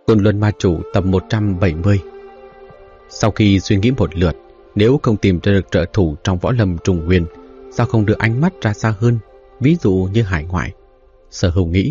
Côn Luân Ma Chủ tập 170. Sau khi suy nghĩ một lượt, nếu không tìm ra được trợ thủ trong võ lâm Trung Nguyên, sao không đưa ánh mắt ra xa hơn, ví dụ như hải ngoại? Sở Hữu nghĩ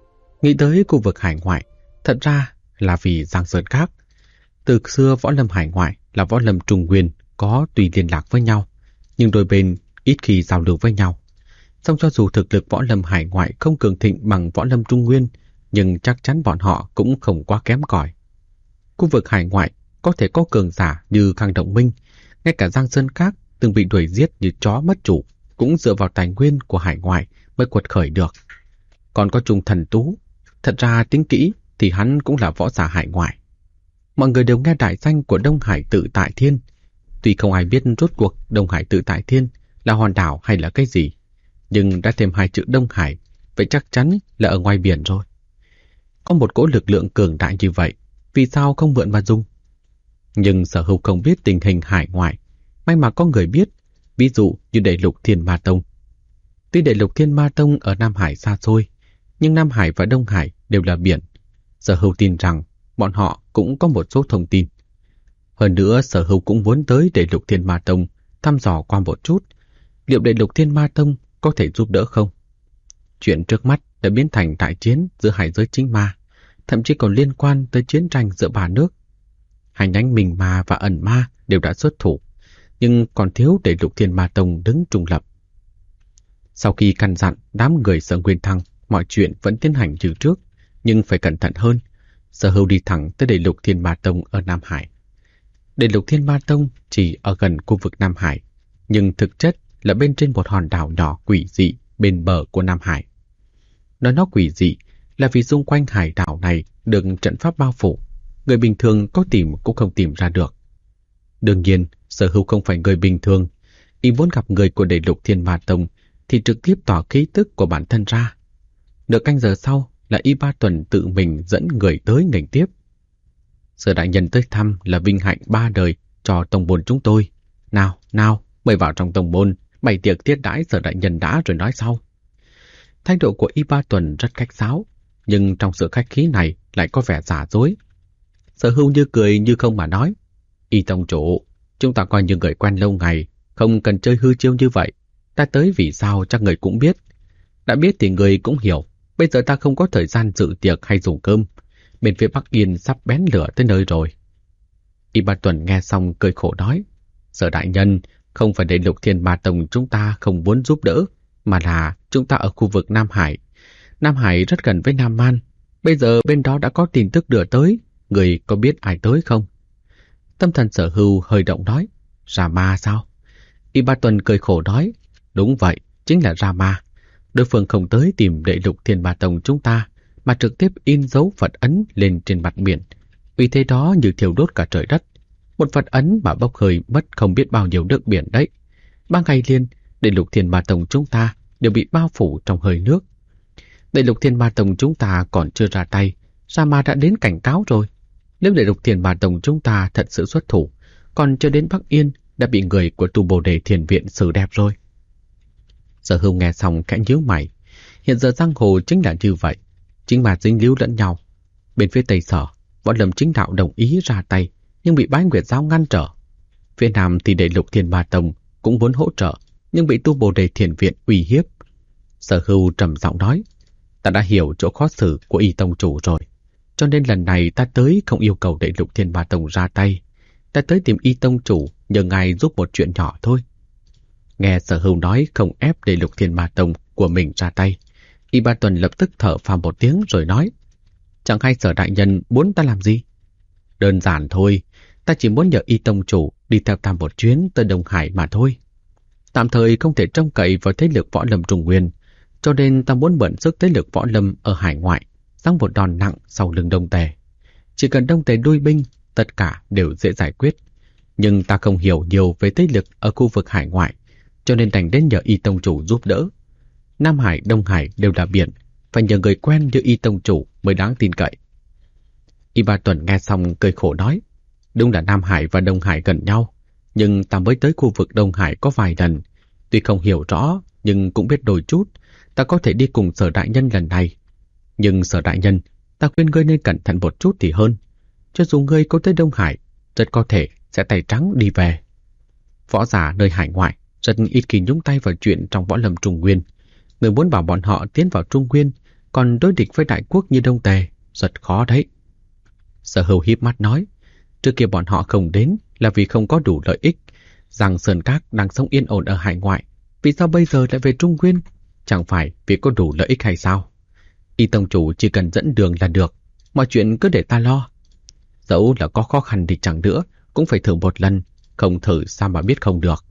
tới khu vực hải ngoại, thật ra là vì Giang Sơn khác. Từ xưa võ lâm hải ngoại là võ lâm Trung Nguyên có tùy liên lạc với nhau, nhưng đôi bên ít khi giao lưu với nhau. Song cho dù thực lực võ lâm hải ngoại không cường thịnh bằng võ lâm Trung Nguyên, nhưng chắc chắn bọn họ cũng không quá kém cỏi. Khu vực hải ngoại có thể có cường giả như Khang Động Minh, ngay cả Giang Sơn Các từng bị đuổi giết như chó mất chủ, cũng dựa vào tài nguyên của hải ngoại mới quật khởi được. Còn có Trung Thần Tú, thật ra tính kỹ thì hắn cũng là võ giả hải ngoại. Mọi người đều nghe đại danh của Đông Hải Tự Tại Thiên, tuy không ai biết rốt cuộc Đông Hải Tự Tại Thiên là hòn đảo hay là cái gì, nhưng đã thêm hai chữ Đông Hải, vậy chắc chắn là ở ngoài biển rồi. Có một cỗ lực lượng cường đại như vậy, vì sao không mượn mà dùng? Nhưng Sở Hữu không biết tình hình hải ngoại, may mà có người biết, ví dụ như Đại Lục Thiên Ma Tông. Tuy Đại Lục Thiên Ma Tông ở Nam Hải xa xôi, nhưng Nam Hải và Đông Hải đều là biển. Sở Hữu tin rằng bọn họ cũng có một số thông tin. Hơn nữa, Sở Hữu cũng muốn tới Đại Lục Thiên Ma Tông thăm dò qua một chút, liệu Đại Lục Thiên Ma Tông có thể giúp đỡ không? Chuyện trước mắt đã biến thành đại chiến giữa hai giới chính ma, thậm chí còn liên quan tới chiến tranh giữa ba nước. Hai nhánh Minh Ma và Ẩn Ma đều đã xuất thủ, nhưng còn thiếu Đại Lục Thiên Ma Tông đứng trung lập. Sau khi căn dặn đám người Sở Nguyên Thăng, mọi chuyện vẫn tiến hành như trước, nhưng phải cẩn thận hơn. Sở Hữu đi thẳng tới Đại Lục Thiên Ma Tông ở Nam Hải. Đại Lục Thiên Ma Tông chỉ ở gần khu vực Nam Hải, nhưng thực chất là bên trên một hòn đảo nhỏ quỷ dị bên bờ của Nam Hải. Nói nó quỷ dị là vì xung quanh hải đảo này được trận pháp bao phủ, người bình thường có tìm cũng không tìm ra được. Đương nhiên, Sở Hữu không phải người bình thường, y muốn gặp người của Đại Lục Thiên Ma Tông thì trực tiếp tỏ khí tức của bản thân ra. Nửa canh giờ sau là Y Ba Tuần tự mình dẫn người tới nghênh tiếp. Sở đại nhân tới thăm là vinh hạnh ba đời cho tông môn chúng tôi. Nào, mời vào trong tông môn, bày tiệc tiếp đãi Sở đại nhân đã rồi nói sau. Thái độ của Y Ba Tuần rất khách sáo, nhưng trong sự khách khí này lại có vẻ giả dối. Sở Hữu như cười như không mà nói: Y tông chủ, chúng ta coi như người quen lâu ngày, không cần chơi hư chiêu như vậy. Ta tới vì sao chắc người cũng biết. Đã biết thì người cũng hiểu, bây giờ ta không có thời gian dự tiệc hay dùng cơm. Bên phía Bắc Yên sắp bén lửa tới nơi rồi. Y Ba Tuần nghe xong cười khổ nói: Sở đại nhân, không phải Đại Lục Thiên Ma Tông chúng ta không muốn giúp đỡ, mà là chúng ta ở khu vực Nam Hải. Nam Hải rất gần với Nam Man. Bây giờ bên đó đã có tin tức đưa tới, người có biết ai tới không? Tâm thần Sở Hữu hơi động nói: Rama sao? Y Ba Tuần cười khổ nói: Đúng vậy, chính là Rama. Đối phương không tới tìm Đại Lục Thiên Ma Tông chúng ta, mà trực tiếp in dấu Phật ấn lên trên mặt biển. Vì thế đó như thiêu đốt cả trời đất. Một Phật ấn mà bốc hơi mất không biết bao nhiêu nước biển đấy. 3 ngày liền, Đại Lục Thiên Ma Tông chúng ta đều bị bao phủ trong hơi nước. Đại Lục Thiên Ma Tông chúng ta còn chưa ra tay, Rama đã đến cảnh cáo rồi. Nếu Đại Lục Thiên Ma Tông chúng ta thật sự xuất thủ, còn chưa đến Bắc Yên đã bị người của Tu Bồ Đề Thiền Viện xử đẹp rồi. Sở Hữu nghe xong khẽ nhíu mày. Hiện giờ giang hồ chính là như vậy, chính mà dính líu lẫn nhau. Bên phía Tây Sở, võ lâm chính đạo đồng ý ra tay, nhưng bị Bái Nguyệt Giáo ngăn trở. Phía Nam thì Đại Lục Thiên Ma Tông cũng muốn hỗ trợ, nhưng bị Tu Bồ Đề Thiền Viện uy hiếp. Sở Hữu trầm giọng nói: Ta đã hiểu chỗ khó xử của Y tông chủ rồi, cho nên lần này ta tới không yêu cầu Đại Lục Thiên Ma Tông ra tay. Ta tới tìm Y tông chủ nhờ ngài giúp một chuyện nhỏ thôi. Nghe Sở Hữu nói không ép Đại Lục Thiên Ma Tông của mình ra tay, Y Ba Tuần lập tức thở phào một tiếng rồi nói: Chẳng hay Sở đại nhân muốn ta làm gì? Đơn giản thôi, ta chỉ muốn nhờ Y tông chủ đi theo ta một chuyến tới Đông Hải mà thôi. Tạm thời không thể trông cậy vào thế lực võ lâm Trung Nguyên, cho nên ta muốn mượn sức thế lực võ lâm ở hải ngoại, giáng một đòn nặng sau lưng Đông Tề. Chỉ cần Đông Tề đuôi binh, tất cả đều dễ giải quyết. Nhưng ta không hiểu nhiều về thế lực ở khu vực hải ngoại, cho nên đành đến nhờ Y tông chủ giúp đỡ. Nam Hải, Đông Hải đều là biển, phải nhờ người quen như Y tông chủ mới đáng tin cậy. Y Ba Tuần nghe xong cười khổ nói: Đúng là Nam Hải và Đông Hải gần nhau, nhưng ta mới tới khu vực Đông Hải có vài lần. Tuy không hiểu rõ, nhưng cũng biết đôi chút. Ta có thể đi cùng Sở đại nhân lần này. Nhưng Sở đại nhân, Ta khuyên ngươi nên cẩn thận một chút thì hơn. Cho dù ngươi có tới Đông Hải, rất có thể sẽ tay trắng đi về. Võ giả nơi hải ngoại rất ít khi nhúng tay vào chuyện trong võ lâm Trung Nguyên. Người muốn bảo bọn họ tiến vào Trung Nguyên, còn đối địch với đại quốc như Đông Tề, rất khó đấy. Sở Hưu híp mắt nói, trước kia bọn họ không đến là vì không có đủ lợi ích. Rằng Sơn Các đang sống yên ổn ở hải ngoại, vì sao bây giờ lại về Trung Nguyên? Chẳng phải vì có đủ lợi ích hay sao? Y tông chủ chỉ cần dẫn đường là được, mọi chuyện cứ để ta lo. Dẫu là có khó khăn thì chẳng nữa, cũng phải thử một lần, không thử sao mà biết không được.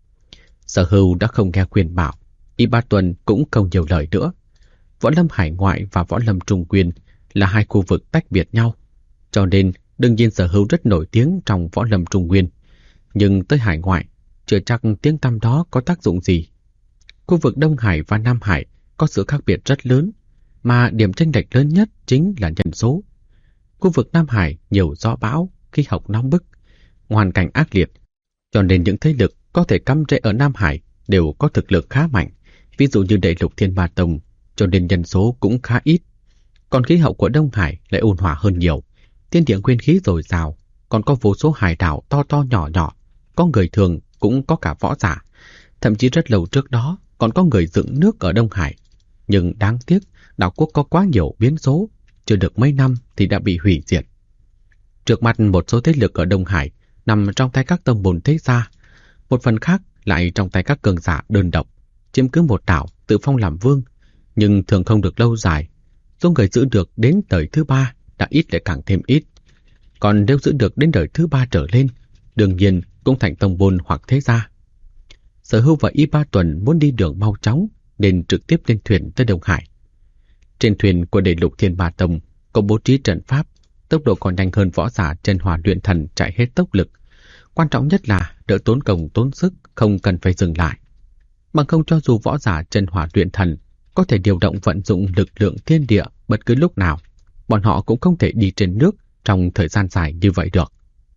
Sở Hưu đã không nghe khuyên bảo, Y Ba Tuần cũng không nhiều lời nữa. Võ lâm hải ngoại và võ lâm Trung Nguyên là hai khu vực tách biệt nhau, cho nên đương nhiên Sở Hưu rất nổi tiếng trong võ lâm Trung Nguyên. Nhưng tới hải ngoại, chưa chắc tiếng tăm đó có tác dụng gì. Khu vực Đông Hải và Nam Hải có sự khác biệt rất lớn, mà điểm chênh lệch lớn nhất chính là nhân số. Khu vực Nam Hải nhiều gió bão, khí hậu nóng bức, hoàn cảnh ác liệt, cho nên những thế lực có thể cắm rễ ở Nam Hải đều có thực lực khá mạnh, ví dụ như Đại Lục Thiên Ma Tông, cho nên nhân số cũng khá ít. Còn khí hậu của Đông Hải lại ôn hòa hơn nhiều, thiên địa nguyên khí dồi dào, còn có vô số hải đảo to to nhỏ nhỏ, có người thường cũng có cả võ giả. Thậm chí rất lâu trước đó còn có người dựng nước ở Đông Hải. Nhưng đáng tiếc, đảo quốc có quá nhiều biến số, chưa được mấy năm thì đã bị hủy diệt. Trước mặt một số thế lực ở Đông Hải nằm trong tay các tông môn thế gia, một phần khác lại trong tay các cường giả đơn độc, chiếm cứ một đảo tự phong làm vương, nhưng thường không được lâu dài. Số người giữ được đến đời thứ 3 đã ít lại càng thêm ít. Còn nếu giữ được đến đời thứ 3 trở lên, đương nhiên cũng thành tông môn hoặc thế gia. Sở Hưu và Y Ba Tuần muốn đi đường mau chóng nên trực tiếp lên thuyền tới Đông Hải. Trên thuyền của Đại Lục Thiên Ma Tông có bố trí trận pháp, tốc độ còn nhanh hơn võ giả chân hỏa luyện thần chạy hết tốc lực. Quan trọng nhất là đỡ tốn công tốn sức, không cần phải dừng lại. Bằng không cho dù võ giả chân hỏa luyện thần có thể điều động vận dụng lực lượng thiên địa bất cứ lúc nào, bọn họ cũng không thể đi trên nước trong thời gian dài như vậy được.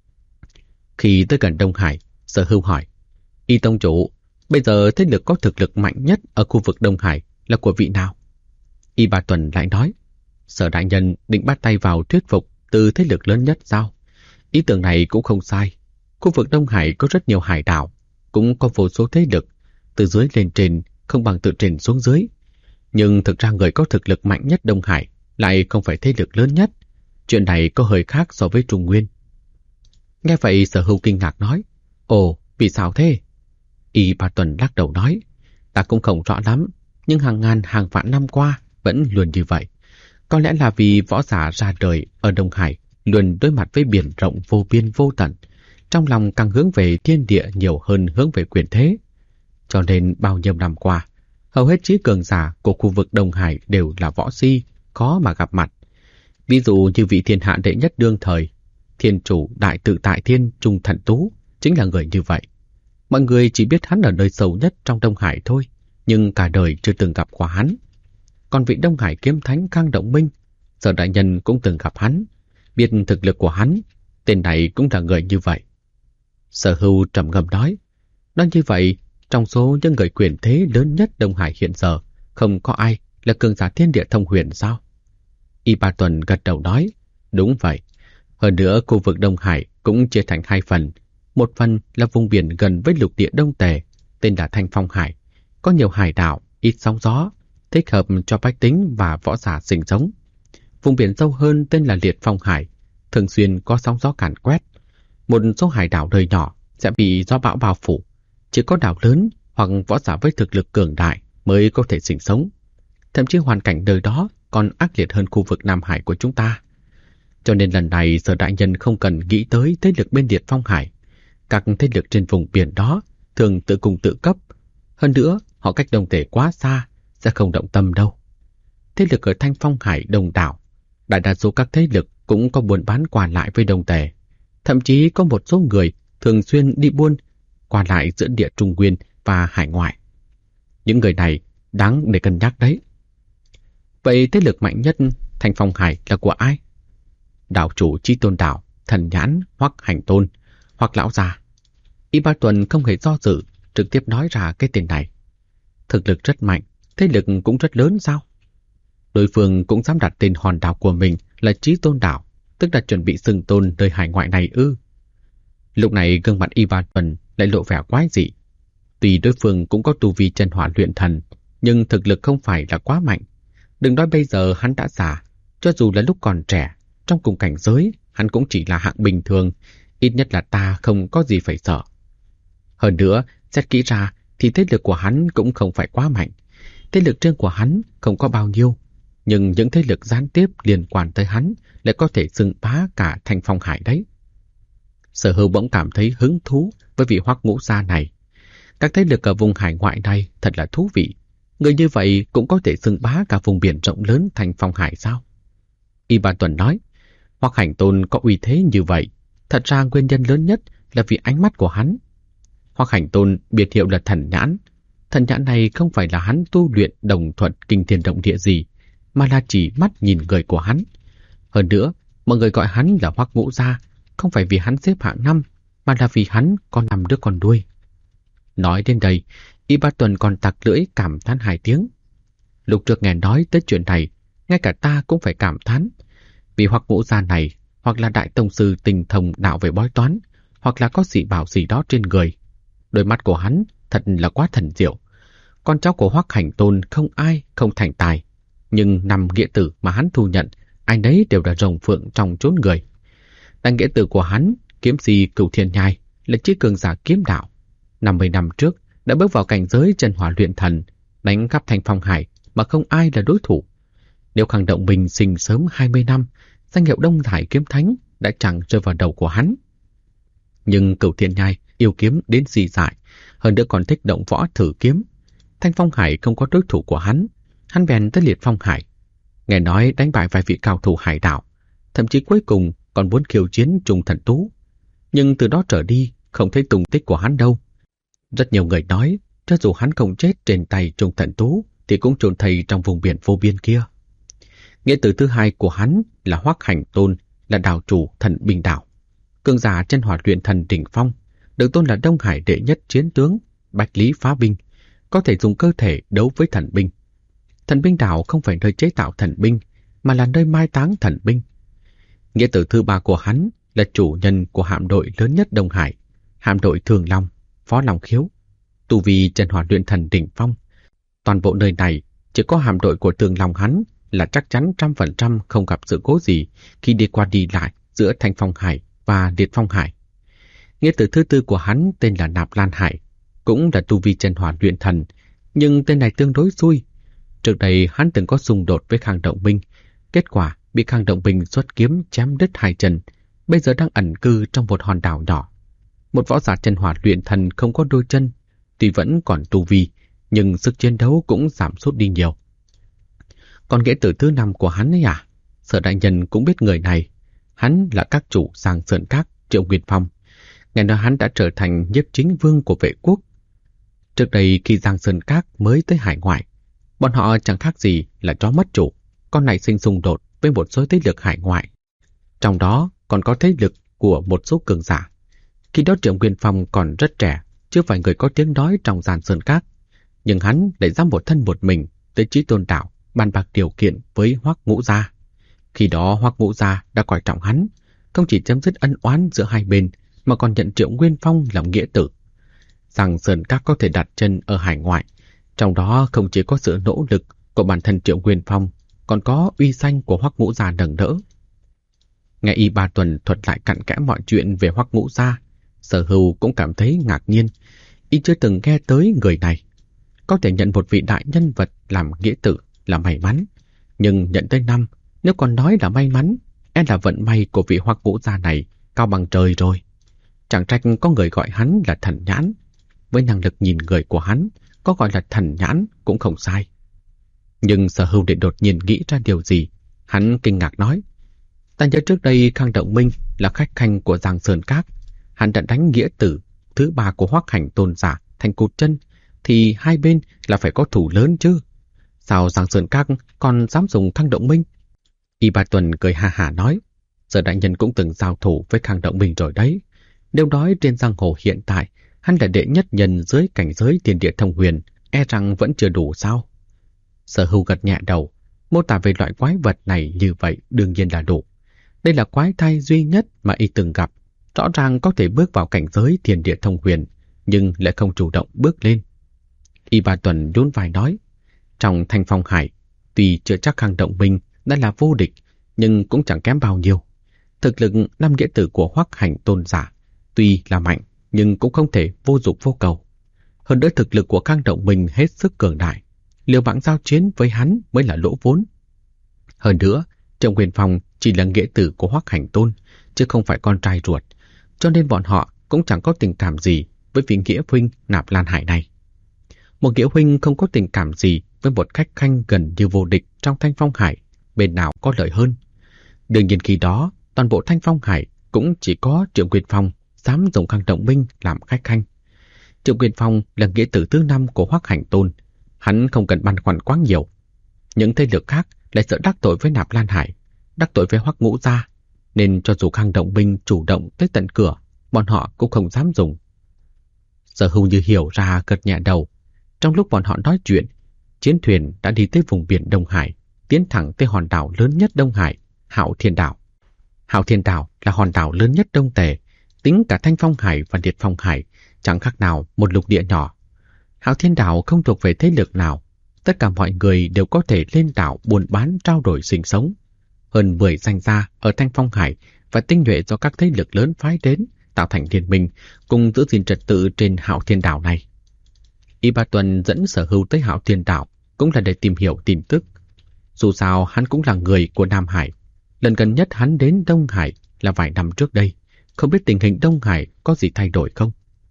Khi tới gần Đông Hải, Sở Hưu hỏi, Y tông chủ, bây giờ thế lực có thực lực mạnh nhất ở khu vực Đông Hải là của vị nào? Y Ba Tuần lại nói, Sở đại nhân định bắt tay vào thuyết phục từ thế lực lớn nhất sao? Ý tưởng này cũng không sai. Khu vực Đông Hải có rất nhiều hải đảo, cũng có vô số thế lực, từ dưới lên trên không bằng từ trên xuống dưới. Nhưng thực ra người có thực lực mạnh nhất Đông Hải lại không phải thế lực lớn nhất. Chuyện này có hơi khác so với Trung Nguyên. Nghe vậy Sở Hưu kinh ngạc nói, ồ, vì sao thế? Y Ba Tuần lắc đầu nói, ta cũng không rõ lắm, nhưng hàng ngàn hàng vạn năm qua vẫn luôn như vậy. Có lẽ là vì võ giả ra đời ở Đông Hải luôn đối mặt với biển rộng vô biên vô tận, trong lòng càng hướng về thiên địa nhiều hơn hướng về quyền thế. Cho nên bao nhiêu năm qua, hầu hết trí cường giả của khu vực Đông Hải đều là võ si, khó mà gặp mặt. Ví dụ như vị thiên hạ đệ nhất đương thời, thiên chủ đại tự tại thiên Trung Thần Tú, chính là người như vậy. Mọi người chỉ biết hắn ở nơi sâu nhất trong Đông Hải thôi, nhưng cả đời chưa từng gặp qua hắn. Còn vị Đông Hải kiếm thánh Khang Động Minh, Sở đại nhân cũng từng gặp hắn, biết thực lực của hắn, tên này cũng là người như vậy. Sở Hưu trầm ngâm nói như vậy, trong số những người quyền thế lớn nhất Đông Hải hiện giờ, không có ai là cường giả thiên địa thông huyền sao? Y Ba Tuần gật đầu nói, đúng vậy. Hơn nữa khu vực Đông Hải cũng chia thành hai phần. Một phần là vùng biển gần với lục địa Đông Tề, tên là Thanh Phong Hải, có nhiều hải đảo, ít sóng gió, thích hợp cho bách tính và võ giả sinh sống. Vùng biển sâu hơn tên là Liệt Phong Hải, thường xuyên có sóng gió càn quét. Một số hải đảo đời nhỏ sẽ bị gió bão bao phủ, chỉ có đảo lớn hoặc võ giả với thực lực cường đại mới có thể sinh sống. Thậm chí hoàn cảnh nơi đó còn ác liệt hơn khu vực Nam Hải của chúng ta. Cho nên lần này Sở đại nhân không cần nghĩ tới thế lực bên Liệt Phong Hải. Các thế lực trên vùng biển đó thường tự cùng tự cấp. Hơn nữa, họ cách Đông Tề quá xa, sẽ không động tâm đâu. Thế lực ở Thanh Phong Hải đông đảo, đại đa số các thế lực cũng có buôn bán qua lại với Đông Tề. Thậm chí có một số người thường xuyên đi buôn qua lại giữa địa Trung Nguyên và hải ngoại. Những người này đáng để cân nhắc đấy. Vậy thế lực mạnh nhất Thanh Phong Hải là của ai? Đảo chủ Chí Tôn Đảo, Thần Nhãn hoặc Hành Tôn, hoặc Lão Già. Y Ba Tuần không hề do dự, trực tiếp nói ra cái tên này. Thực lực rất mạnh, thế lực cũng rất lớn sao? Đối phương cũng dám đặt tên hòn đảo của mình là Chí Tôn đảo, tức là chuẩn bị xưng tôn nơi hải ngoại này ư? Lúc này gương mặt Y Ba Tuần lại lộ vẻ quái dị. Tuy đối phương cũng có tu vi chân hỏa luyện thần, nhưng thực lực không phải là quá mạnh. Đừng nói bây giờ hắn đã già, cho dù là lúc còn trẻ, trong cùng cảnh giới, hắn cũng chỉ là hạng bình thường, ít nhất là ta không có gì phải sợ. Hơn nữa, xét kỹ ra thì thế lực của hắn cũng không phải quá mạnh. Thế lực riêng của hắn không có bao nhiêu, nhưng những thế lực gián tiếp liên quan tới hắn lại có thể xưng bá cả Thanh Phong Hải đấy. Sở Hưu bỗng cảm thấy hứng thú với vị Hoắc Ngũ Gia này. Các thế lực ở vùng hải ngoại này thật là thú vị. Người như vậy cũng có thể xưng bá cả vùng biển rộng lớn Thanh Phong Hải sao? Y Ba Tuần nói, Hoắc Hành Tôn có uy thế như vậy, thật ra nguyên nhân lớn nhất là vì ánh mắt của hắn. Hoắc Hành Tôn biệt hiệu là thần nhãn. Thần nhãn này không phải là hắn tu luyện đồng thuận kinh thiên động địa gì, mà là chỉ mắt nhìn người của hắn. Hơn nữa, mọi người gọi hắn là Hoắc Ngũ Gia, không phải vì hắn xếp hạng 5, mà là vì hắn có 5 đứa con nuôi. Nói đến đây, Y Ba Tuần còn tặc lưỡi cảm thán 2 tiếng. Lúc trước nghe nói tới chuyện này, ngay cả ta cũng phải cảm thán. Vì Hoắc Ngũ Gia này, hoặc là đại tông sư tinh thông đạo về bói toán, hoặc là có dị bảo gì đó trên người. Đôi mắt của hắn thật là quá thần diệu. Con cháu của Hoắc Hành Tôn không ai không thành tài, nhưng 5 nghĩa tử mà hắn thu nhận, ai nấy đều là rồng phượng trong chốn người. Đại nghĩa tử của hắn, kiếm si Cửu Thiên Nhai, là chí cường giả kiếm đạo. 50 năm trước đã bước vào cảnh giới chân hỏa luyện thần, đánh khắp Thanh Phong Hải mà không ai là đối thủ. Nếu Khang Động Bình sinh sớm 20 năm, danh hiệu Đông Hải Kiếm Thánh đã chẳng rơi vào đầu của hắn. Nhưng Cửu Thiên Nhai yêu kiếm đến dị dại, hơn nữa còn thích động võ thử kiếm. Thanh Phong Hải không có đối thủ của hắn bèn tới Liệt Phong Hải. Nghe nói đánh bại vài vị cao thủ hải đảo, thậm chí cuối cùng còn muốn khiêu chiến Trung Thần Tú. Nhưng từ đó trở đi, không thấy tung tích của hắn đâu. Rất nhiều người nói, cho dù hắn không chết trên tay Trung Thần Tú, thì cũng chôn thây trong vùng biển vô biên kia. Nghĩa tử thứ hai của hắn là Hoắc Hành Tôn, là đảo chủ Thần Binh Đảo. Cường giả chân hỏa luyện thần đỉnh phong, được tôn là Đông Hải đệ nhất chiến tướng, bạch lý phá binh, có thể dùng cơ thể đấu với thần binh. Thần Binh Đảo không phải nơi chế tạo thần binh, mà là nơi mai táng thần binh. Nghĩa tử thứ ba của hắn là chủ nhân của hạm đội lớn nhất Đông Hải, hạm đội Thường Long, Phó Long Khiếu, tu vi chân hỏa luyện thần đỉnh phong. Toàn bộ nơi này chỉ có hạm đội của Thường Long hắn là chắc chắn 100% không gặp sự cố gì khi đi qua đi lại giữa Thanh Phong Hải và Liệt Phong Hải. Nghĩa tử thứ tư của hắn tên là Nạp Lan Hải, cũng là tu vi chân hỏa luyện thần, nhưng tên này tương đối xui. Trước đây hắn từng có xung đột với Khang Động Minh, kết quả bị Khang Động Minh xuất kiếm chém đứt 2 chân, bây giờ đang ẩn cư trong một hòn đảo nhỏ. Một võ giả chân hỏa luyện thần không có đôi chân, tuy vẫn còn tu vi, nhưng sức chiến đấu cũng giảm sút đi nhiều. Còn nghĩa tử thứ 5 của hắn ấy à? Sở đại nhân cũng biết người này. Hắn là các chủ Giang Sơn Các, Triệu Nguyên Phong. Nghe nói hắn đã trở thành nhiếp chính vương của Vệ Quốc. Trước đây khi Giang Sơn Các mới tới hải ngoại, bọn họ chẳng khác gì là chó mất chủ, con này sinh xung đột với một số thế lực hải ngoại. Trong đó còn có thế lực của một số cường giả. Khi đó Triệu Nguyên Phong còn rất trẻ, chưa phải người có tiếng nói trong Giang Sơn Các. Nhưng hắn lại dám một thân một mình tới Chí Tôn đảo bàn bạc điều kiện với Hoắc Ngũ Gia. Khi đó Hoắc Ngũ Gia đã coi trọng hắn, không chỉ chấm dứt ân oán giữa hai bên, mà còn nhận Triệu Nguyên Phong làm nghĩa tử. Giang Sơn Các có thể đặt chân ở hải ngoại, trong đó không chỉ có sự nỗ lực của bản thân Triệu Nguyên Phong, còn có uy danh của Hoắc Ngũ Gia nâng đỡ. Nghe Y Ba Tuần thuật lại cặn kẽ mọi chuyện về Hoắc Ngũ Gia, Sở Hưu cũng cảm thấy ngạc nhiên. Y chưa từng nghe tới người này. Có thể nhận một vị đại nhân vật làm nghĩa tử là may mắn, nhưng nhận tới 5, nếu còn nói là may mắn, e là vận may của vị Hoắc Ngũ Gia này cao bằng trời rồi. Chẳng trách có người gọi hắn là thần nhãn. Với năng lực nhìn người của hắn, có gọi là thần nhãn cũng không sai. Nhưng Sở Hưu đột nhiên nghĩ ra điều gì. Hắn kinh ngạc nói, ta nhớ trước đây Khang Động Minh là khách khanh của Giang Sơn Các. Hắn đã đánh nghĩa tử thứ 3 của Hoắc Hành Tôn giả thành cụt chân, thì hai bên là phải có thủ lớn chứ. Sao Giang Sơn Các còn dám dùng Khang Động Minh? Y Ba Tuần cười ha hả nói, Sở đại nhân cũng từng giao thủ với Khang Động Minh rồi đấy. Nếu nói trên giang hồ hiện tại hắn là đệ nhất nhân dưới cảnh giới thiên địa thông huyền, e rằng vẫn chưa đủ sao? Sở Hưu gật nhẹ đầu, Mô tả về loại quái vật này như vậy đương nhiên là đủ. Đây là quái thai duy nhất mà y từng gặp, rõ ràng có thể bước vào cảnh giới thiên địa thông huyền, nhưng lại không chủ động bước lên. Y Ba Tuần nhún vai nói, trong Thanh Phong Hải, tuy chưa chắc Khang Động Minh đã là vô địch, nhưng cũng chẳng kém bao nhiêu. Thực lực năm nghĩa tử của Hoắc Hành Tôn giả tuy là mạnh, nhưng cũng không thể vô dụng vô cầu. Hơn nữa thực lực của Khang Động Minh hết sức cường đại, liều mạng giao chiến với hắn mới là lỗ vốn. Hơn nữa, Triệu Huyền Phong chỉ là nghĩa tử của Hoắc Hành Tôn, chứ không phải con trai ruột, cho nên bọn họ cũng chẳng có tình cảm gì với vị nghĩa huynh Nạp Lan Hải này. Một nghĩa huynh không có tình cảm gì với một khách khanh gần như vô địch trong Thanh Phong Hải, bên nào có lợi hơn. Đương nhiên khi đó, toàn bộ Thanh Phong Hải cũng chỉ có Triệu Huyền Phong dám dùng Khang Động Minh làm khách khanh. Triệu Huyền Phong là nghĩa tử thứ 5 của Hoắc Hành Tôn, hắn không cần băn khoăn quá nhiều. Những thế lực khác lại sợ đắc tội với Nạp Lan Hải, đắc tội với Hoắc Ngũ gia, nên cho dù Khang Động Minh chủ động tới tận cửa, bọn họ cũng không dám dùng. Sở Hưu như hiểu ra gật nhẹ đầu. Trong lúc bọn họ nói chuyện, chiến thuyền đã đi tới vùng biển Đông Hải, tiến thẳng tới hòn đảo lớn nhất Đông Hải, Hạo Thiên Đảo. Hạo Thiên Đảo là hòn đảo lớn nhất Đông Tề, tính cả Thanh Phong Hải và Liệt Phong Hải, chẳng khác nào một lục địa nhỏ. Hạo Thiên Đảo không thuộc về thế lực nào, tất cả mọi người đều có thể lên đảo buôn bán trao đổi sinh sống. Hơn 10 danh gia ở Thanh Phong Hải và tinh nhuệ do các thế lực lớn phái đến, tạo thành liên minh, cùng giữ gìn trật tự trên Hạo Thiên Đảo này. Y Ba Tuần dẫn Sở Hưu tới Hạo Thiên Đảo cũng là để tìm hiểu tin tức. Dù sao hắn cũng là người của Nam Hải. Lần gần nhất hắn đến Đông Hải là vài năm trước đây, không biết tình hình Đông Hải có gì thay đổi không.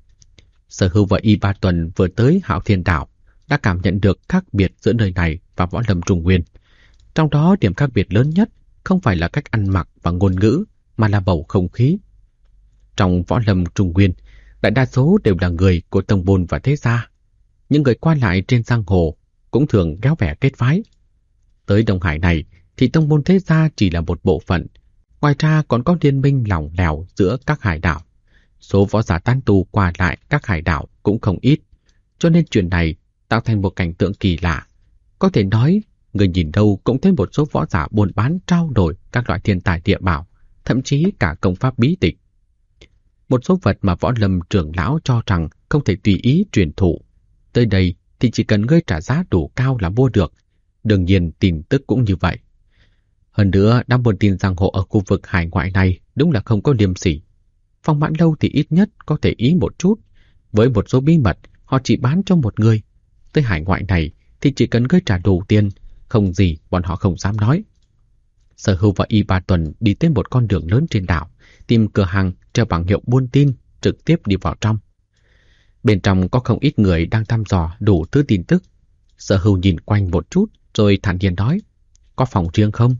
Sở Hưu và Y Ba Tuần vừa tới Hạo Thiên Đảo đã cảm nhận được khác biệt giữa nơi này và Võ Lâm Trung Nguyên. Trong đó điểm khác biệt lớn nhất không phải là cách ăn mặc và ngôn ngữ, mà là bầu không khí. Trong Võ Lâm Trung Nguyên, đại đa số đều là người của tông môn và thế gia. Những người qua lại trên giang hồ cũng thường kéo vẻ kết phái. Tới Đông Hải này thì tông môn thế gia chỉ là một bộ phận, ngoài ra còn có liên minh lỏng lẻo giữa các hải đảo. Số võ giả tán tu qua lại các hải đảo cũng không ít, cho nên chuyện này tạo thành một cảnh tượng kỳ lạ. Có thể nói, người nhìn đâu cũng thấy một số võ giả buôn bán trao đổi các loại thiên tài địa bảo, thậm chí cả công pháp bí tịch. Một số vật mà Võ Lâm trưởng lão cho rằng không thể tùy ý truyền thụ. Tới đây thì chỉ cần ngươi trả giá đủ cao là mua được. Đương nhiên tin tức cũng như vậy. Hơn nữa, đám buôn tin giang hồ ở khu vực hải ngoại này đúng là không có liêm sỉ. Phong Mãn Lâu thì ít nhất có thể ý một chút. Với một số bí mật, họ chỉ bán cho một người. Tới hải ngoại này thì chỉ cần ngươi trả đủ tiền, không gì bọn họ không dám nói. Sở Hưu và Y Ba Tuần đi tới một con đường lớn trên đảo, tìm cửa hàng treo bảng hiệu buôn tin, trực tiếp đi vào trong. Bên trong có không ít người đang thăm dò đủ thứ tin tức. Sở Hưu nhìn quanh một chút rồi thản nhiên nói, có phòng riêng không?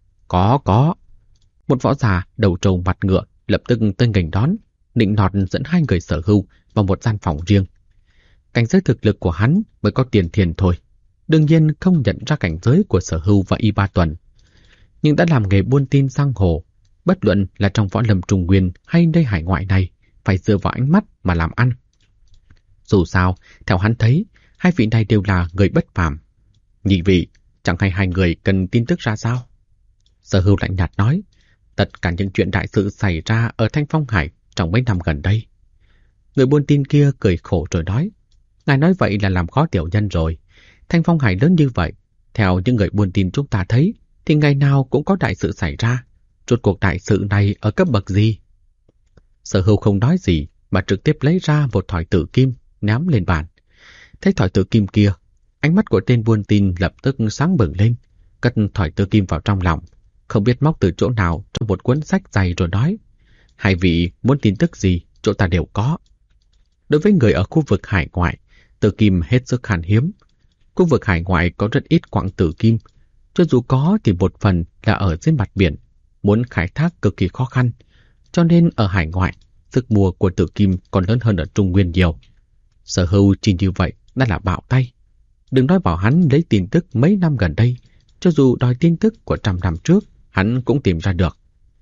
Có. Một võ giả đầu trâu mặt ngựa lập tức tới nghênh đón, định nọt dẫn hai người Sở Hưu vào một gian phòng riêng. Cảnh giới thực lực của hắn mới có tiền thiền thôi, đương nhiên không nhận ra cảnh giới của Sở Hưu và Y Ba Tuần. Nhưng đã làm nghề buôn tin giang hồ, bất luận là trong Võ Lâm Trung Nguyên hay nơi hải ngoại này, phải dựa vào ánh mắt mà làm ăn. Dù sao, theo hắn thấy, hai vị này đều là người bất phàm. Nhị vị, chẳng hay hai người cần tin tức ra sao? Sở Hưu lạnh nhạt nói, tất cả những chuyện đại sự xảy ra ở Thanh Phong Hải trong mấy năm gần đây. Người buôn tin kia cười khổ rồi nói, ngài nói vậy là làm khó tiểu nhân rồi. Thanh Phong Hải lớn như vậy, theo những người buôn tin chúng ta thấy, thì ngày nào cũng có đại sự xảy ra. Rốt cuộc đại sự này ở cấp bậc gì? Sở Hưu không nói gì, mà trực tiếp lấy ra một thỏi tử kim, ném lên bàn. Thấy thỏi tử kim kia, ánh mắt của tên buôn tin lập tức sáng bừng lên, cất thỏi tử kim vào trong lòng, không biết móc từ chỗ nào trong một cuốn sách dày rồi nói, hai vị muốn tin tức gì, chỗ ta đều có. Đối với người ở khu vực hải ngoại, tử kim hết sức khan hiếm. Khu vực hải ngoại có rất ít quặng tử kim, cho dù có thì một phần là ở dưới mặt biển, muốn khai thác cực kỳ khó khăn, cho nên ở hải ngoại, sức mua của tử kim còn lớn hơn ở Trung Nguyên nhiều. Sở Hưu chỉ như vậy đã là bạo tay. Đừng nói bảo hắn lấy tin tức mấy năm gần đây, cho dù đòi tin tức của 100 năm trước, hắn cũng tìm ra được.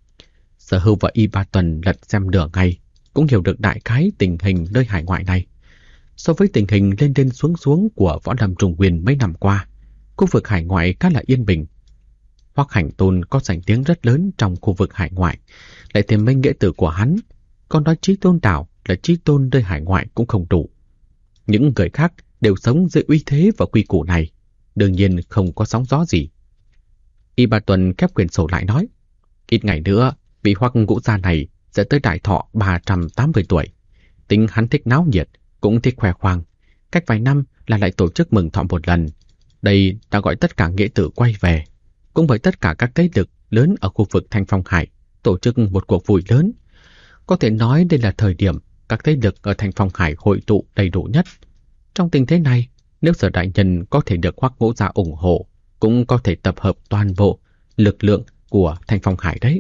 Sở Hưu và Y Ba Tuần lật xem nửa ngày, cũng hiểu được đại khái tình hình nơi hải ngoại này. So với tình hình lên lên xuống xuống của Võ Lâm Trung Nguyên mấy năm qua, khu vực hải ngoại khá là yên bình. Hoắc Hành Tôn có danh tiếng rất lớn trong khu vực hải ngoại, lại thêm mấy nghĩa tử của hắn, còn nói Chí Tôn đảo là Chí Tôn nơi hải ngoại cũng không đủ. Những người khác đều sống dưới uy thế và quy củ này, đương nhiên không có sóng gió gì. Y Ba Tuần khép quyển sổ lại nói, ít ngày nữa, vị Hoắc Ngũ gia này sẽ tới đại thọ 380 tuổi. Tính hắn thích náo nhiệt, cũng thích khoe khoang. Cách vài năm là lại tổ chức mừng thọ một lần. Đây đã gọi tất cả nghĩa tử quay về. Cũng bởi tất cả các thế lực lớn ở khu vực Thanh Phong Hải tổ chức một cuộc vui lớn. Có thể nói đây là thời điểm các thế lực ở Thanh Phong Hải hội tụ đầy đủ nhất. Trong tình thế này, nếu Sở đại nhân có thể được Hoắc Ngũ gia ủng hộ, cũng có thể tập hợp toàn bộ lực lượng của Thanh Phong Hải đấy.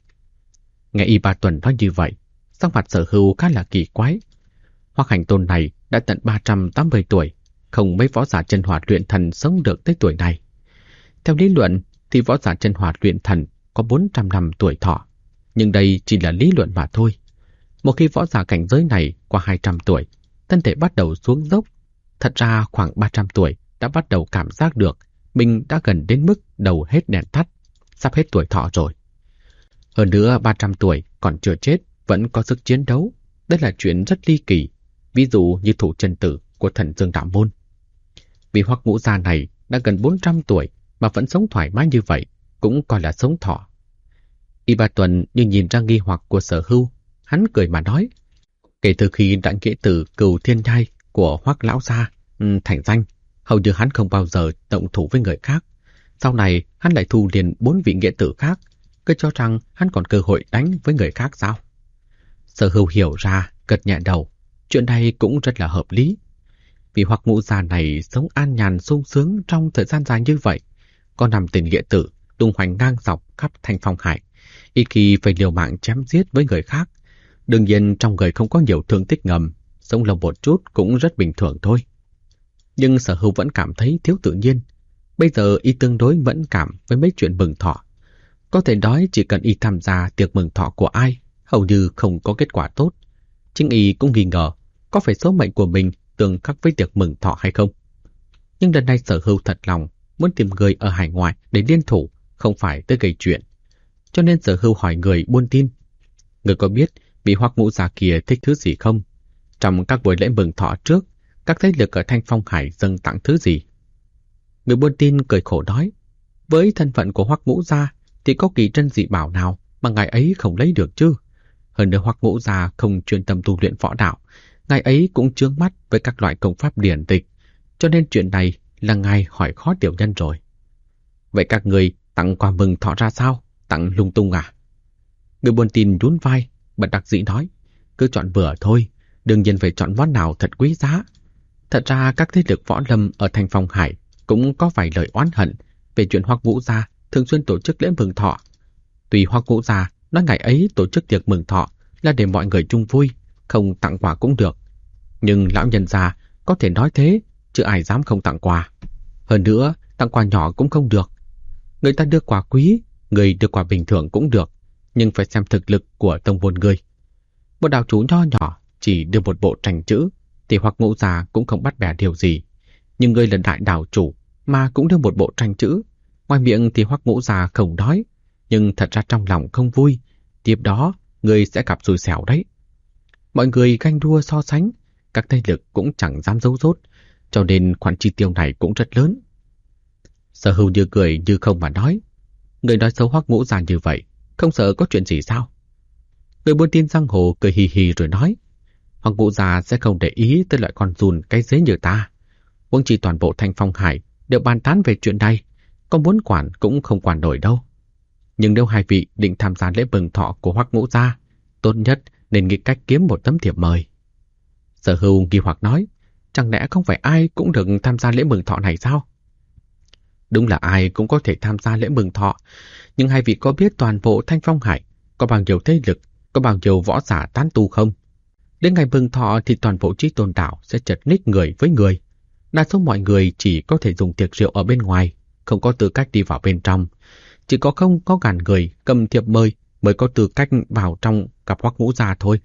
Nghe Y Ba Tuần nói như vậy, sắc mặt Sở Hưu khá là kỳ quái. Hoắc Hành Tôn này đã tận 380 tuổi, không mấy võ giả chân hỏa luyện thần sống được tới tuổi này. Theo lý luận thì võ giả chân hỏa luyện thần có 400 năm tuổi thọ, nhưng đây chỉ là lý luận mà thôi. Một khi võ giả cảnh giới này qua 200 tuổi, thân thể bắt đầu xuống dốc. Thật ra khoảng 300 tuổi đã bắt đầu cảm giác được mình đã gần đến mức đầu hết đèn tắt, sắp hết tuổi thọ rồi. Hơn nữa 300 tuổi còn chưa chết, vẫn có sức chiến đấu. Đây là chuyện rất ly kỳ, ví dụ như thủ chân tử của Thần Dương Đạo Môn. Vì Hoắc Ngũ gia này đã gần 400 tuổi mà vẫn sống thoải mái như vậy, cũng coi là sống thọ. Y Ba Tuần như nhìn ra nghi hoặc của Sở Hưu, hắn cười mà nói, kể từ khi đã nghĩa tử Cửu Thiên Nhai của Hoắc lão gia thành danh, hầu như hắn không bao giờ động thủ với người khác. Sau này hắn lại thu liền 4 vị nghĩa tử khác, cứ cho rằng hắn còn cơ hội đánh với người khác sao? Sở Hưu hiểu ra, gật nhẹ đầu, chuyện này cũng rất là hợp lý. Vì Hoắc Ngũ gia này sống an nhàn sung sướng trong thời gian dài như vậy, có 5 tên nghĩa tử tung hoành ngang dọc khắp Thanh Phong Hải, ít khi phải liều mạng chém giết với người khác. Đương nhiên trong người không có nhiều thương tích ngầm, sống lâu một chút cũng rất bình thường thôi. Nhưng Sở Hưu vẫn cảm thấy thiếu tự nhiên. Bây giờ y tương đối mẫn cảm với mấy chuyện mừng thọ. Có thể nói chỉ cần y tham gia tiệc mừng thọ của ai, hầu như không có kết quả tốt. Chính y cũng nghi ngờ có phải số mệnh của mình tương khắc với tiệc mừng thọ hay không. Nhưng lần này Sở Hưu thật lòng muốn tìm người ở hải ngoại để liên thủ, không phải tới gây chuyện. Cho nên Sở Hưu hỏi người buôn tin, người có biết vị Hoắc Ngũ gia kia thích thứ gì không? Trong các buổi lễ mừng thọ trước, các thế lực ở Thanh Phong Hải dâng tặng thứ gì? Người buôn tin cười khổ nói, với thân phận của Hoắc Ngũ gia thì có kỳ trân dị bảo nào mà ngài ấy không lấy được chứ? Hơn nữa Hoắc Ngũ gia không chuyên tâm tu luyện võ đạo, ngài ấy cũng chướng mắt với các loại công pháp điển tịch, cho nên chuyện này là ngài hỏi khó tiểu nhân rồi. Vậy các người tặng quà mừng thọ ra sao? Tặng lung tung à? Người buôn tin nhún vai, bất đắc dĩ nói, cứ chọn bừa thôi, đương nhiên phải chọn món nào thật quý giá. Thật ra các thế lực võ lâm ở Thanh Phong Hải cũng có vài lời oán hận về chuyện Hoắc Ngũ gia thường xuyên tổ chức lễ mừng thọ. Tuy Hoắc Ngũ gia nói ngày ấy tổ chức tiệc mừng thọ là để mọi người chung vui, không tặng quà cũng được. Nhưng lão nhân gia có thể nói thế, chứ ai dám không tặng quà. Hơn nữa, tặng quà nhỏ cũng không được. Người ta đưa quà quý, người đưa quà bình thường cũng được, nhưng phải xem thực lực của tông môn người. Một đạo chủ nho nhỏ chỉ đưa một bộ tranh chữ, thì Hoắc Ngũ gia cũng không bắt bẻ điều gì. Nhưng người là đại đạo chủ mà cũng đưa một bộ tranh chữ, ngoài miệng thì Hoắc Ngũ gia không nói, nhưng thật ra trong lòng không vui. Tiếp đó, người sẽ gặp xui xẻo đấy. Mọi người ganh đua so sánh, các thế lực cũng chẳng dám giấu dốt, cho nên khoản chi tiêu này cũng rất lớn. Sở Hưu như cười như không mà nói, người nói xấu Hoắc Ngũ gia như vậy, không sợ có chuyện gì sao? Người buôn tin giang hồ cười hì hì rồi nói, Hoắc Ngũ gia sẽ không để ý tới loại con giun cái dế như ta. Huống chi toàn bộ Thanh Phong Hải đều bàn tán về chuyện này, có muốn quản cũng không quản nổi đâu. Nhưng nếu hai vị định tham gia lễ mừng thọ của Hoắc Ngũ gia, tốt nhất nên nghĩ cách kiếm một tấm thiệp mời. Sở Hưu nghi hoặc nói, chẳng lẽ không phải ai cũng được tham gia lễ mừng thọ này sao? Đúng là ai cũng có thể tham gia lễ mừng thọ, nhưng hai vị có biết toàn bộ Thanh Phong Hải có bao nhiêu thế lực, có bao nhiêu võ giả tán tu không? Đến ngày mừng thọ thì toàn bộ Chí Tôn đảo sẽ chật ních người với người. Đa số mọi người chỉ có thể dùng tiệc rượu ở bên ngoài, không có tư cách đi vào bên trong. Chỉ có không có ngàn người cầm thiệp mời mới có tư cách vào trong gặp Hoắc Ngũ gia thôi.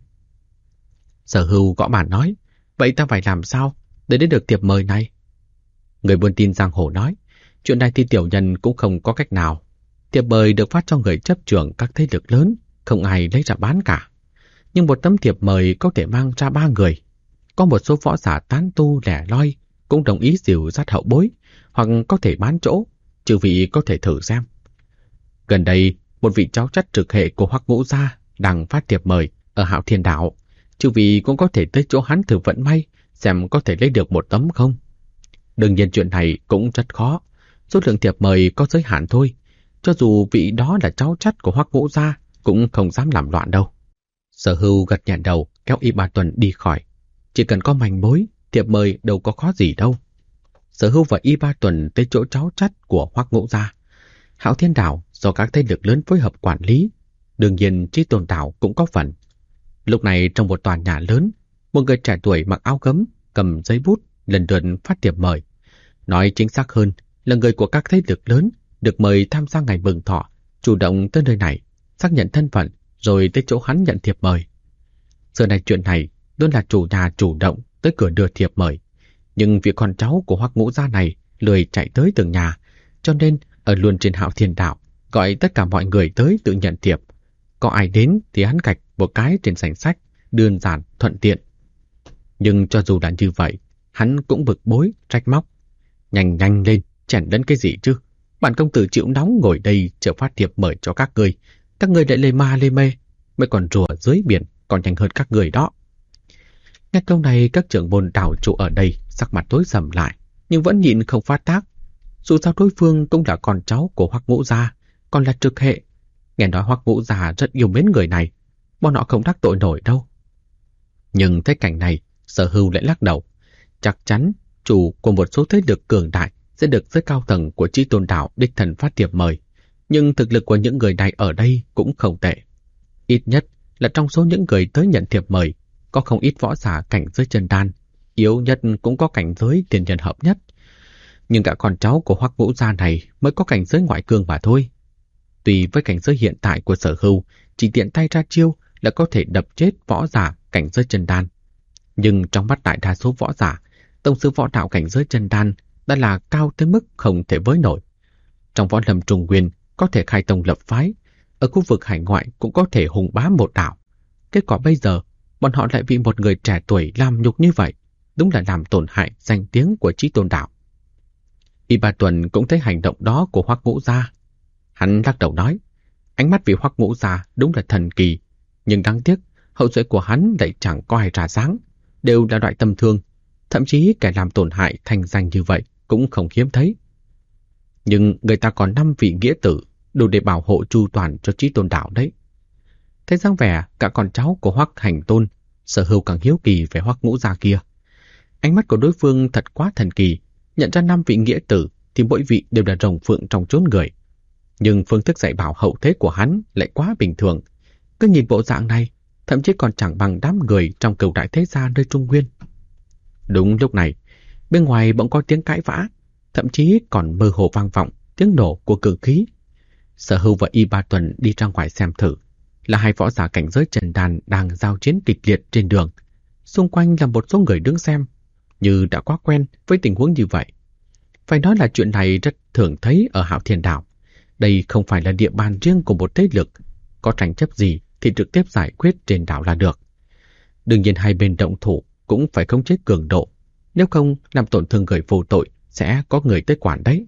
Sở Hưu gõ bàn nói, vậy ta phải làm sao để đến được thiệp mời này? Người buôn tin giang hồ nói, Chuyện này thì tiểu nhân cũng không có cách nào. Thiệp mời được phát cho người chấp trưởng các thế lực lớn, không ai lấy ra bán cả. Nhưng một tấm thiệp mời có thể mang ra 3 người. Có một số võ giả tán tu lẻ loi cũng đồng ý dìu dắt hậu bối, hoặc có thể bán chỗ, chư vị có thể thử xem. Gần đây, một vị cháu chắt trực hệ của Hoắc Ngũ gia đang phát thiệp mời ở Hạo Thiên Đảo. Chư vị cũng có thể tới chỗ hắn thử vận may, xem có thể lấy được một tấm không. Đương nhiên chuyện này cũng rất khó, số lượng thiệp mời có giới hạn thôi. Cho dù vị đó là cháu chắt của Hoắc Ngũ gia cũng không dám làm loạn đâu. Sở Hưu gật nhẹ đầu, kéo Y Ba Tuần đi khỏi. Chỉ cần có manh mối, thiệp mời đâu có khó gì đâu. Sở Hưu và Y Ba Tuần tới chỗ cháu chắt của Hoắc Ngũ gia. Hạo Thiên Đảo do các thế lực lớn phối hợp quản lý, đương nhiên Chí Tôn Đảo cũng có phần. Lúc này trong một tòa nhà lớn, một người trẻ tuổi mặc áo gấm, cầm giấy bút, lần lượt phát thiệp mời. Nói chính xác hơn là người của các thế lực lớn được mời tham gia ngày mừng thọ, chủ động tới nơi này, xác nhận thân phận, rồi tới chỗ hắn nhận thiệp mời. Giờ này chuyện này luôn là chủ nhà chủ động tới cửa đưa thiệp mời, nhưng vị con cháu của Hoắc Ngũ gia này lười chạy tới từng nhà, cho nên ở luôn trên Hạo Thiên Đảo gọi tất cả mọi người tới tự nhận thiệp. Có ai đến thì hắn gạch một cái trên danh sách, đơn giản thuận tiện. Nhưng cho dù là như vậy, hắn cũng bực bối, trách móc. Nhanh nhanh lên, chèn đến cái gì chứ? Bản công tử chịu nóng ngồi đây chờ phát thiệp mời cho các ngươi lại lê ma lê mê, mới còn rùa dưới biển còn nhanh hơn các người đó. Nghe câu này, các trưởng môn đảo chủ ở đây sắc mặt tối sầm lại, nhưng vẫn nhịn không phát tác. Dù sao đối phương cũng là con cháu của Hoắc Ngũ gia, còn là trực hệ. Nghe nói Hoắc Ngũ gia rất yêu mến người này, bọn họ không đắc tội nổi đâu. Nhưng thấy cảnh này, Sở Hưu lại lắc đầu. Chắc chắn chủ của một số thế lực cường đại sẽ được giới cao tầng của Chí Tôn Đảo đích thân phát thiệp mời, nhưng thực lực của những người này ở đây cũng không tệ. Ít nhất là trong số những người tới nhận thiệp mời, có không ít võ giả cảnh giới chân đan, yếu nhất cũng có cảnh giới tiền nhân hợp nhất. Nhưng cả con cháu của Hoắc Ngũ gia này mới có cảnh giới ngoại cương mà thôi. Tùy với cảnh giới hiện tại của Sở Hưu, chỉ tiện tay ra chiêu là có thể đập chết võ giả cảnh giới chân đan. Nhưng trong mắt đại đa số võ giả, tông sư võ đạo cảnh giới chân đan đã là cao tới mức không thể với nổi. Trong võ lâm Trung Nguyên có thể khai tông lập phái, ở khu vực hải ngoại cũng có thể hùng bá một đảo. Kết quả bây giờ, bọn họ lại bị một người trẻ tuổi làm nhục như vậy, đúng là làm tổn hại danh tiếng của Chí Tôn Đảo. Y Ba Tuần cũng thấy hành động đó của Hoắc Ngũ gia. Hắn lắc đầu nói, ánh mắt vị Hoắc Ngũ gia đúng là thần kỳ, nhưng đáng tiếc hậu duệ của hắn lại chẳng có ai ra dáng, đều là loại tầm thường, thậm chí kẻ làm tổn hại thành danh như vậy cũng không hiếm thấy. Nhưng người ta còn 5 vị nghĩa tử đủ để bảo hộ chu toàn cho Chí Tôn Đảo đấy. Thấy dáng vẻ cả con cháu của Hoắc Hành Tôn, Sở Hưu càng hiếu kỳ về Hoắc Ngũ gia kia. Ánh mắt của đối phương thật quá thần kỳ, nhận ra 5 vị nghĩa tử thì mỗi vị đều là rồng phượng trong chốn người. Nhưng phương thức dạy bảo hậu thế của hắn lại quá bình thường. Cứ nhìn bộ dạng này, thậm chí còn chẳng bằng đám người trong Cửu Đại Thế Gia nơi Trung Nguyên. Đúng lúc này, bên ngoài bỗng có tiếng cãi vã, thậm chí còn mơ hồ vang vọng tiếng nổ của cương khí. Sở Hưu và Y Ba Tuần đi ra ngoài xem thử, là 2 võ giả cảnh giới trần đan đang giao chiến kịch liệt trên đường. Xung quanh là một số người đứng xem, như đã quá quen với tình huống như vậy. Phải nói là chuyện này rất thường thấy ở Hạo Thiên Đảo. Đây không phải là địa bàn riêng của một thế lực, có tranh chấp gì thì trực tiếp giải quyết trên đảo là được. Đương nhiên hai bên động thủ cũng phải khống chế cường độ, nếu không làm tổn thương người vô tội sẽ có người tới quản đấy.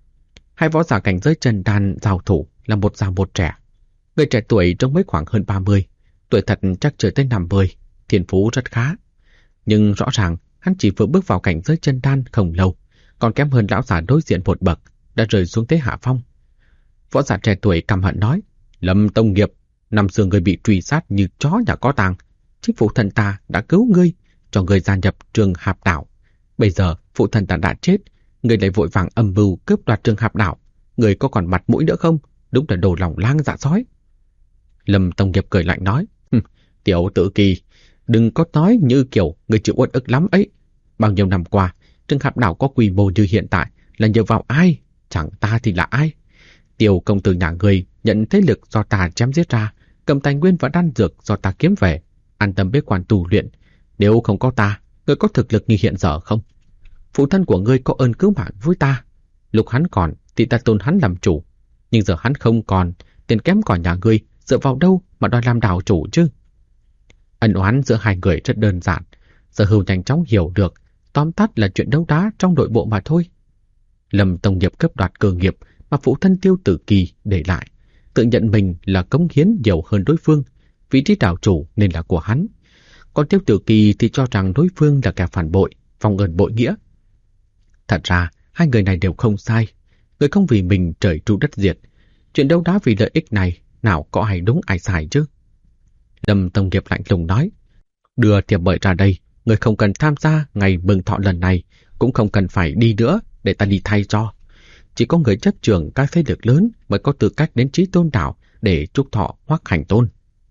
2 võ giả cảnh giới trần đan giao thủ là một già một trẻ. Người trẻ tuổi trông mới khoảng hơn 30, tuổi thật chắc chưa tới 50, thiên phú rất khá. Nhưng rõ ràng hắn chỉ vừa bước vào cảnh giới chân đan không lâu, còn kém hơn lão già đối diện một bậc, đã rơi xuống thế hạ phong. Võ giả trẻ tuổi căm hận nói, Lâm Tông Nghiệp, năm xưa người bị truy sát như chó nhà có tang, chính phụ thân ta đã cứu ngươi, cho ngươi gia nhập Trường Hạp Đảo. Bây giờ phụ thân ta đã chết, ngươi lại vội vàng âm mưu cướp đoạt Trường Hạp Đảo, ngươi có còn mặt mũi nữa không? Đúng là đồ lòng lang dạ sói. Lâm Tông Nghiệp cười lạnh nói, Tiểu Tử Kỳ, đừng có nói như kiểu người chịu uất ức lắm ấy. Bao nhiêu năm qua, Trường Hạp Đảo có quy mô như hiện tại là nhờ vào ai? Chẳng ta thì là ai? Tiểu công tử nhà người nhận thế lực do ta chém giết ra, cầm tài nguyên và đan dược do ta kiếm về, an tâm bế quan tu luyện. Nếu không có ta, ngươi có thực lực như hiện giờ không? Phụ thân của ngươi có ơn cứu mạng với ta. Lúc hắn còn thì ta tôn hắn làm chủ, nhưng giờ hắn không còn, tiền kém cỏi nhà ngươi dựa vào đâu mà đòi làm đảo chủ chứ? Ân oán giữa hai người rất đơn giản. Sở Hưu nhanh chóng hiểu được, tóm tắt là chuyện đấu đá trong nội bộ mà thôi. Lâm Tông Nghiệp cướp đoạt cơ nghiệp mà phụ thân Tiêu Tử Kỳ để lại, tự nhận mình là cống hiến nhiều hơn đối phương, vị trí đảo chủ nên là của hắn. Còn Tiêu Tử Kỳ thì cho rằng đối phương là kẻ phản bội, vong ơn bội nghĩa. Thật ra, hai người này đều không sai. Người không vì mình trời tru đất diệt. Chuyện đấu đá vì lợi ích này, nào có ai đúng ai sai chứ? Lâm Tông Nghiệp lạnh lùng nói, đưa thiệp mời ra đây, người không cần tham gia ngày mừng thọ lần này, cũng không cần phải đi nữa để ta đi thay cho. Chỉ có người chấp trưởng các thế lực lớn mới có tư cách đến Chí Tôn đảo để chúc thọ Hoắc Hành Tôn.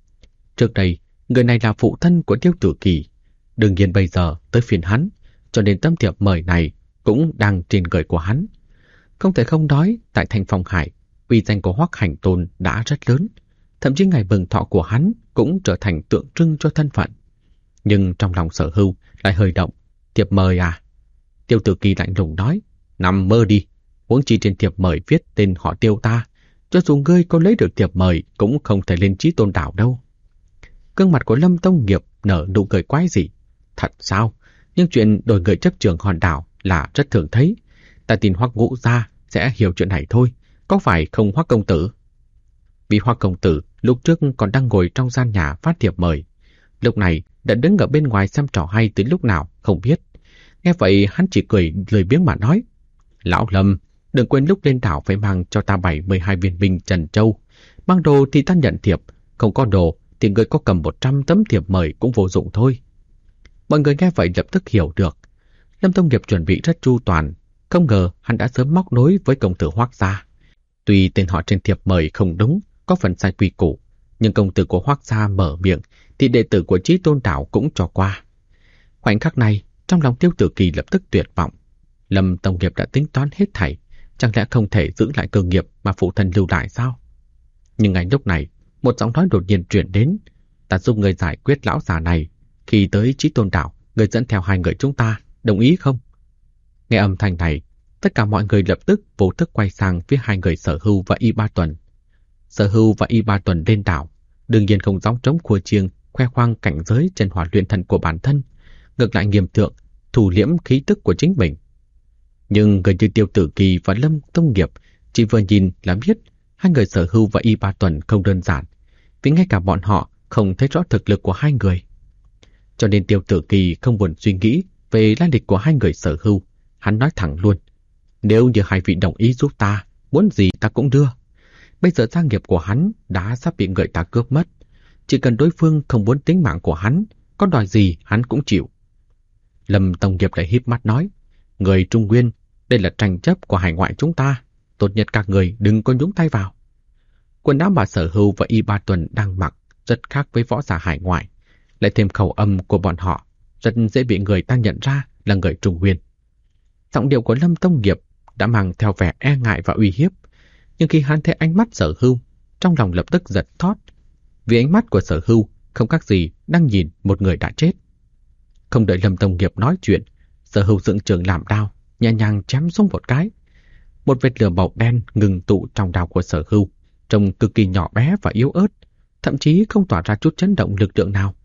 Trước đây, người này là phụ thân của Tiêu Tử Kỳ. Đương nhiên bây giờ tới phiên hắn, cho nên tấm thiệp mời này cũng đang trên người của hắn. Không thể không nói, tại thành Phong Hải, uy danh của Hoắc Hành Tôn đã rất lớn. Thậm chí ngày mừng thọ của hắn cũng trở thành tượng trưng cho thân phận. Nhưng trong lòng Sở Hưu lại hơi động. Thiệp mời à? Tiêu Tử Kỳ lạnh lùng nói, nằm mơ đi. Huống chi trên thiệp mời viết tên họ Tiêu ta, cho dù ngươi có lấy được thiệp mời cũng không thể lên Chí Tôn đảo đâu. Gương mặt của Lâm Tông Nghiệp nở nụ cười quái dị. Thật sao? Nhưng chuyện đổi người chấp trưởng hòn đảo là rất thường thấy. Ta tin Hoắc Ngũ gia sẽ hiểu chuyện này thôi. Có phải không Hoắc công tử? Vì Hoắc công tử lúc trước còn đang ngồi trong gian nhà phát thiệp mời, lúc này đã đứng ở bên ngoài xem trò hay từ lúc nào không biết. Nghe vậy hắn chỉ cười lười biếng mà nói, Lão Lâm, đừng quên lúc lên đảo phải mang cho ta 72 viên binh Trần Châu. Mang đồ thì ta nhận thiệp, không có đồ thì người có cầm 100 tấm thiệp mời cũng vô dụng thôi. Mọi người nghe vậy lập tức hiểu được. Lâm Tông Nghiệp chuẩn bị rất chu toàn, không ngờ hắn đã sớm móc nối với công tử Hoắc gia. Tuy tên họ trên thiệp mời không đúng, có phần sai quy củ, nhưng công tử của Hoắc gia mở miệng thì đệ tử của Chí Tôn đảo cũng cho qua. Khoảnh khắc này, trong lòng Tiêu Tử Kỳ lập tức tuyệt vọng. Lâm Tông Nghiệp đã tính toán hết thảy, chẳng lẽ không thể giữ lại cơ nghiệp mà phụ thân lưu lại sao? Nhưng ngay lúc này, một giọng nói đột nhiên truyền đến, ta giúp người giải quyết lão già này. Khi tới Chí Tôn đảo, người dẫn theo hai người chúng ta, đồng ý không? Nghe âm thanh này, tất cả mọi người lập tức vô thức quay sang phía hai người Sở Hưu và Y Ba Tuần. Sở Hưu và Y Ba Tuần lên đảo, đương nhiên không gióng trống khua chiêng, khoe khoang cảnh giới trên hỏa luyện thần của bản thân, ngược lại nghiêm thượng, thủ liễm khí tức của chính mình. Nhưng người như Tiêu Tử Kỳ và Lâm Tông Nghiệp chỉ vừa nhìn là biết hai người Sở Hưu và Y Ba Tuần không đơn giản, vì ngay cả bọn họ không thấy rõ thực lực của hai người. Cho nên Tiêu Tử Kỳ không buồn suy nghĩ về lai lịch của hai người Sở Hưu, hắn nói thẳng luôn, nếu như hai vị đồng ý giúp ta, muốn gì ta cũng đưa. Bây giờ gia nghiệp của hắn đã sắp bị người ta cướp mất, chỉ cần đối phương không muốn tính mạng của hắn, có đòi gì hắn cũng chịu. Lâm Tông Nghiệp lại híp mắt nói, người Trung Nguyên, đây là tranh chấp của hải ngoại chúng ta, tốt nhất các người đừng có nhúng tay vào. Quần áo mà Sở Hưu và Y Ba Tuần đang mặc rất khác với võ giả hải ngoại, lại thêm khẩu âm của bọn họ, rất dễ bị người ta nhận ra là người Trung Nguyên. Giọng điệu của Lâm Tông Nghiệp đã mang theo vẻ e ngại và uy hiếp, nhưng khi hắn thấy ánh mắt Sở Hưu, trong lòng lập tức giật thót, vì ánh mắt của Sở Hưu không khác gì đang nhìn một người đã chết. Không đợi Lâm Tông Nghiệp nói chuyện, Sở Hưu dựng trường làm đao, nhẹ nhàng chém xuống một cái. Một vệt lửa màu đen ngừng tụ trong đao của Sở Hưu, trông cực kỳ nhỏ bé và yếu ớt, thậm chí không tỏa ra chút chấn động lực lượng nào.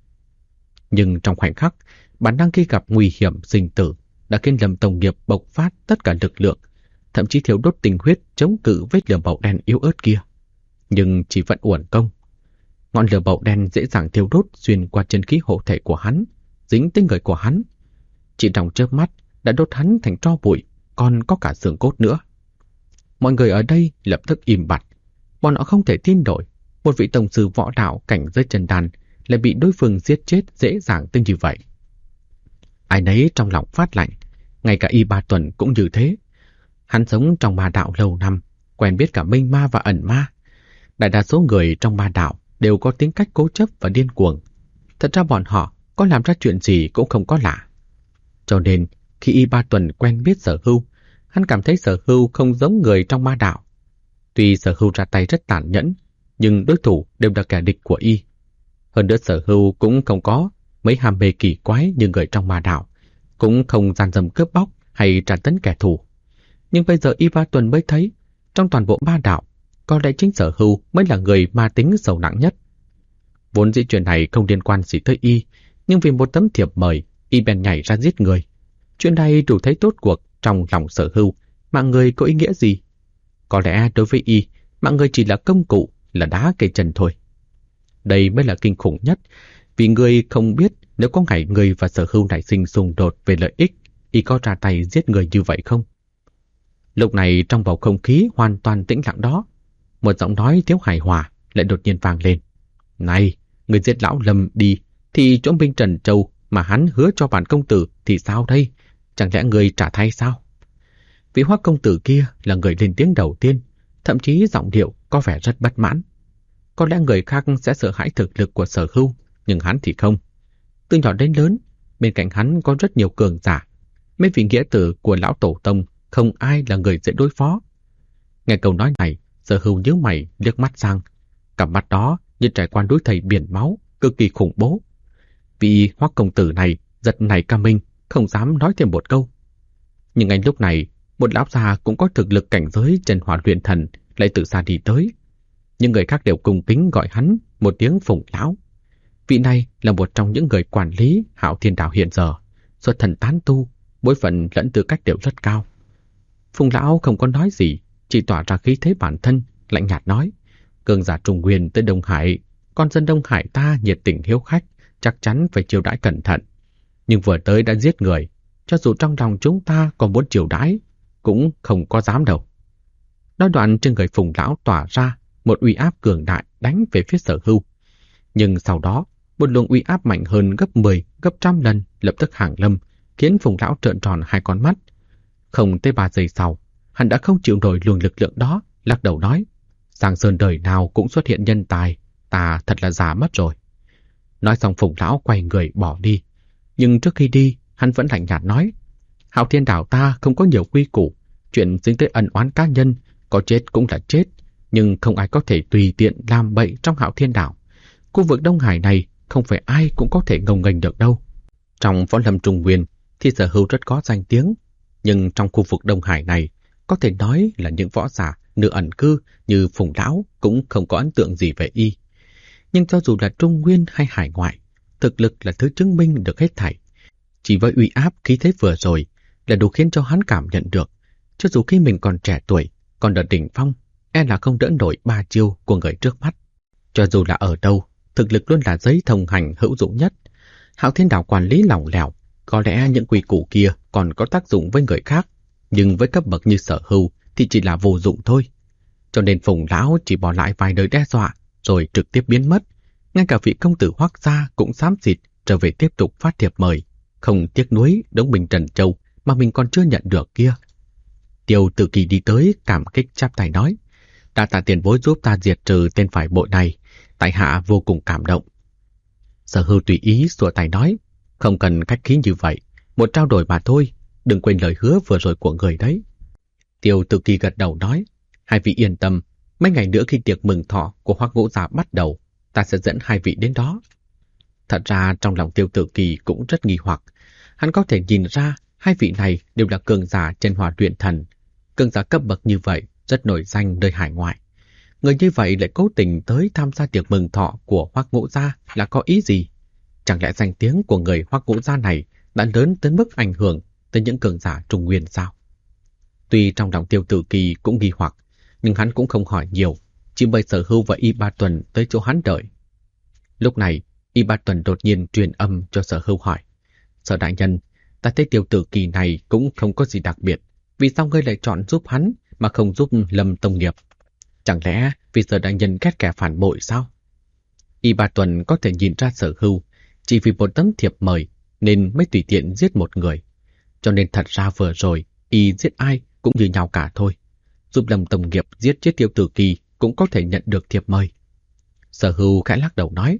Nhưng trong khoảnh khắc, bản năng khi gặp nguy hiểm sinh tử đã khiến Lâm Tông Nghiệp bộc phát tất cả lực lượng, thậm chí thiếu đốt tình huyết chống cự vết lửa màu đen yếu ớt kia. Nhưng chỉ vẫn uổng công. Ngọn lửa màu đen dễ dàng thiêu đốt xuyên qua chân khí hộ thể của hắn, dính tới người của hắn. Chỉ trong chớp mắt đã đốt hắn thành tro bụi, còn có cả xương cốt nữa. Mọi người ở đây lập tức im bặt. Bọn họ không thể tin nổi, một vị tổng sư võ đạo cảnh giới chân đan lại bị đối phương giết chết dễ dàng tới như vậy. Ai nấy trong lòng phát lạnh, ngay cả Y Ba Tuần cũng như thế. Hắn sống trong ma đạo lâu năm, quen biết cả minh ma và ẩn ma. Đại đa số người trong ma đạo đều có tính cách cố chấp và điên cuồng. Thật ra bọn họ có làm ra chuyện gì cũng không có lạ. Cho nên khi Y Ba Tuần quen biết Sở Hưu, hắn cảm thấy Sở Hưu không giống người trong ma đạo. Tuy Sở Hưu ra tay rất tàn nhẫn, nhưng đối thủ đều là kẻ địch của Y. Hơn nữa Sở Hưu cũng không có mấy ham mê kỳ quái như người trong ma đạo, cũng không gian dâm cướp bóc hay tra tấn kẻ thù. Nhưng bây giờ Y Ba Tuần mới thấy, trong toàn bộ ba đạo, có lẽ chính Sở Hưu mới là người ma tính sâu nặng nhất. Vốn dĩ chuyện này không liên quan gì tới Y, nhưng vì một tấm thiệp mời, Y bèn nhảy ra giết người. Chuyện này đủ thấy tốt cuộc trong lòng Sở Hưu, mạng người có ý nghĩa gì? Có lẽ đối với Y, mạng người chỉ là công cụ, là đá cây chân thôi. Đây mới là kinh khủng nhất, vì người không biết nếu có ngày người và Sở Hưu nảy sinh xung đột về lợi ích, Y có ra tay giết người như vậy không? Lúc này trong bầu không khí hoàn toàn tĩnh lặng đó, một giọng nói thiếu hài hòa lại đột nhiên vang lên. Này, người giết lão Lâm đi, thì chỗ binh Trần Châu mà hắn hứa cho bản công tử thì sao đây? Chẳng lẽ người trả thay sao? Vị Hoắc công tử kia là người lên tiếng đầu tiên, thậm chí giọng điệu có vẻ rất bất mãn. Có lẽ người khác sẽ sợ hãi thực lực của Sở Hưu, nhưng hắn thì không. Từ nhỏ đến lớn, bên cạnh hắn có rất nhiều cường giả. Mấy vị nghĩa tử của lão tổ tông không ai là người dễ đối phó. Nghe câu nói này, Sở Hưu nhíu mày liếc mắt sang. Cặp mắt đó như trải qua núi thây biển máu, cực kỳ khủng bố. Vị Hoắc công tử này giật nảy cả mình, không dám nói thêm một câu. Nhưng ngay lúc này, một lão già cũng có thực lực cảnh giới chân hỏa luyện thần lại từ xa đi tới. Những người khác đều cung kính gọi hắn một tiếng Phùng lão. Vị này là một trong những người quản lý Hạo Thiên Đạo hiện giờ, xuất thân tán tu, bối phận lẫn tư cách đều rất cao. Phùng lão không có nói gì, chỉ tỏa ra khí thế bản thân, lạnh nhạt nói: cường giả Trung Nguyên tới Đông Hải, con dân Đông Hải ta nhiệt tình hiếu khách, chắc chắn phải chiêu đãi cẩn thận. Nhưng vừa tới đã giết người, cho dù trong lòng chúng ta còn muốn chiêu đãi, cũng không có dám đâu. Nói đoạn trên người Phùng lão tỏa ra một uy áp cường đại đánh về phía Sở Hưu. Nhưng sau đó, một luồng uy áp mạnh hơn gấp 10, gấp trăm lần lập tức hàng lâm, khiến Phùng lão trợn tròn hai con mắt. Không tới 3 giây sau, hắn đã không chịu nổi luồng lực lượng đó, lắc đầu nói: Giang Sơn đời nào cũng xuất hiện nhân tài, ta thật là già mất rồi. Nói xong Phùng lão quay người bỏ đi. Nhưng trước khi đi, hắn vẫn lạnh nhạt nói: Hạo Thiên Đảo ta không có nhiều quy củ, chuyện dính tới ân oán cá nhân, có chết cũng là chết, nhưng không ai có thể tùy tiện làm bậy trong Hạo Thiên Đảo. Khu vực Đông Hải này không phải ai cũng có thể ngông nghênh được đâu. Trong võ lâm Trung Nguyên thì Sở Hưu rất có danh tiếng, nhưng trong khu vực Đông Hải này có thể nói là những võ giả nửa ẩn cư như Phùng lão cũng không có ấn tượng gì về y. Nhưng cho dù là Trung Nguyên hay hải ngoại, thực lực là thứ chứng minh được hết thảy. Chỉ với uy áp khí thế vừa rồi là đủ khiến cho hắn cảm nhận được, cho dù khi mình còn trẻ tuổi, còn ở đỉnh phong, e là không đỡ nổi 3 chiêu của người trước mắt. Cho dù là ở đâu, thực lực luôn là giấy thông hành hữu dụng nhất. Hạo Thiên Đảo quản lý lỏng lẻo, có lẽ những quy củ kia còn có tác dụng với người khác, nhưng với cấp bậc như Sở Hưu thì chỉ là vô dụng thôi. Cho nên Phùng lão chỉ bỏ lại vài lời đe dọa rồi trực tiếp biến mất. Ngay cả vị công tử Hoắc gia cũng xám xịt trở về tiếp tục phát thiệp mời, không tiếc nuối đống bình Trần Châu mà mình còn chưa nhận được kia. Tiêu Tử Kỳ đi tới cảm kích chắp tay nói: Đa tạ tiền bối giúp ta diệt trừ tên phải bội này, tại hạ vô cùng cảm động. Sở Hưu tùy ý xua tay nói: Không cần khách khí như vậy, một trao đổi mà thôi, đừng quên lời hứa vừa rồi của người đấy. Tiêu Tử Kỳ gật đầu nói: Hai vị yên tâm, mấy ngày nữa khi tiệc mừng thọ của Hoắc Ngũ Gia bắt đầu, ta sẽ dẫn hai vị đến đó. Thật ra trong lòng Tiêu Tử Kỳ cũng rất nghi hoặc, hắn có thể nhìn ra hai vị này đều là cường giả chân hỏa luyện thần, cường giả cấp bậc như vậy rất nổi danh nơi hải ngoại. Người như vậy lại cố tình tới tham gia tiệc mừng thọ của Hoắc Ngũ Gia là có ý gì? Chẳng lẽ danh tiếng của người Hoắc Ngũ Gia này đã lớn tới mức ảnh hưởng tới những cường giả Trung Nguyên sao? Tuy trong lòng Tiêu Tử Kỳ cũng nghi hoặc, nhưng hắn cũng không hỏi nhiều, chỉ mời Sở Hưu và Y Ba Tuần tới chỗ hắn đợi. Lúc này, Y Ba Tuần đột nhiên truyền âm cho Sở Hưu hỏi: Sở đại nhân, ta thấy Tiêu Tử Kỳ này cũng không có gì đặc biệt, vì sao ngươi lại chọn giúp hắn mà không giúp Lâm Tông Nghiệp? Chẳng lẽ vì Sở đại nhân ghét kẻ phản bội sao? Y Ba Tuần có thể nhìn ra Sở Hưu chỉ vì một tấm thiệp mời nên mới tùy tiện giết một người, cho nên thật ra vừa rồi y giết ai cũng như nhau cả thôi. Giúp Lâm Tông Nghiệp giết chết Tiêu Tử Kỳ cũng có thể nhận được thiệp mời. Sở Hưu khẽ lắc đầu nói: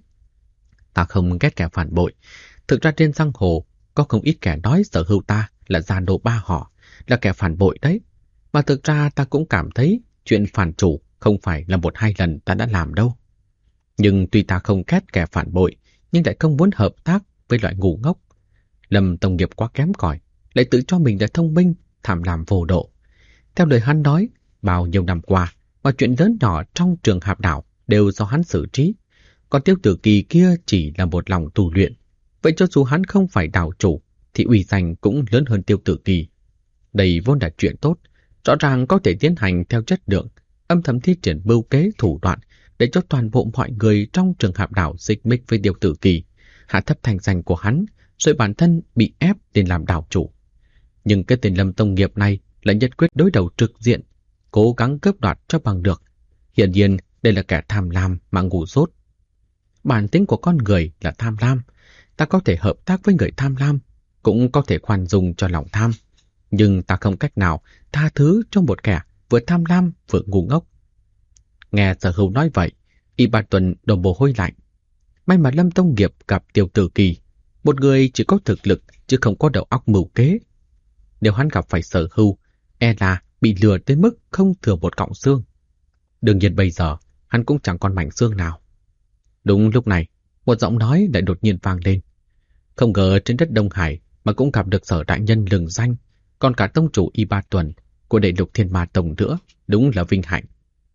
Ta không ghét kẻ phản bội. Thực ra trên giang hồ có không ít kẻ nói Sở Hưu ta là gia nô ba họ, là kẻ phản bội đấy. Mà thực ra ta cũng cảm thấy chuyện phản chủ không phải là 1-2 lần ta đã làm đâu. Nhưng tuy ta không ghét kẻ phản bội, nhưng lại không muốn hợp tác với loại ngu ngốc. Lâm Tông Nghiệp quá kém cỏi, lại tự cho mình là thông minh, tham lam vô độ. Theo lời hắn nói, bao nhiêu năm qua, mọi chuyện lớn nhỏ trong trường Hạp Đảo đều do hắn xử trí. Còn Tiêu Tử Kỳ kia chỉ là một lòng tu luyện. Vậy cho dù hắn không phải đảo chủ, thì uy danh cũng lớn hơn Tiêu Tử Kỳ. Đây vốn là chuyện tốt, rõ ràng có thể tiến hành theo chất lượng, âm thầm thi triển mưu kế thủ đoạn để cho toàn bộ mọi người trong trường Hạp Đảo xích mích với Tiêu Tử Kỳ, hạ thấp thành danh của hắn, rồi bản thân bị ép lên làm đảo chủ. Nhưng cái tên Lâm Tông Nghiệp này là nhất quyết đối đầu trực diện, cố gắng cướp đoạt cho bằng được. Hiển nhiên đây là kẻ tham lam mà ngu dốt. Bản tính của con người là tham lam, ta có thể hợp tác với người tham lam, cũng có thể khoan dung cho lòng tham. Nhưng ta không cách nào tha thứ cho một kẻ vừa tham lam vừa ngu ngốc. Nghe Sở Hưu nói vậy, Y Ba Tuần đổ mồ hôi lạnh. May mà Lâm Tông Nghiệp gặp Tiêu Tử Kỳ, một người chỉ có thực lực chứ không có đầu óc mưu kế. Nếu hắn gặp phải Sở Hưu, e là bị lừa tới mức không thừa một cọng xương. Đương nhiên bây giờ, hắn cũng chẳng còn mảnh xương nào. Đúng lúc này, một giọng nói lại đột nhiên vang lên. Không ngờ trên đất Đông Hải mà cũng gặp được Sở đại nhân lừng danh, còn cả tông chủ Y Ba Tuần của Đại Lục Thiên Ma Tông nữa, đúng là vinh hạnh.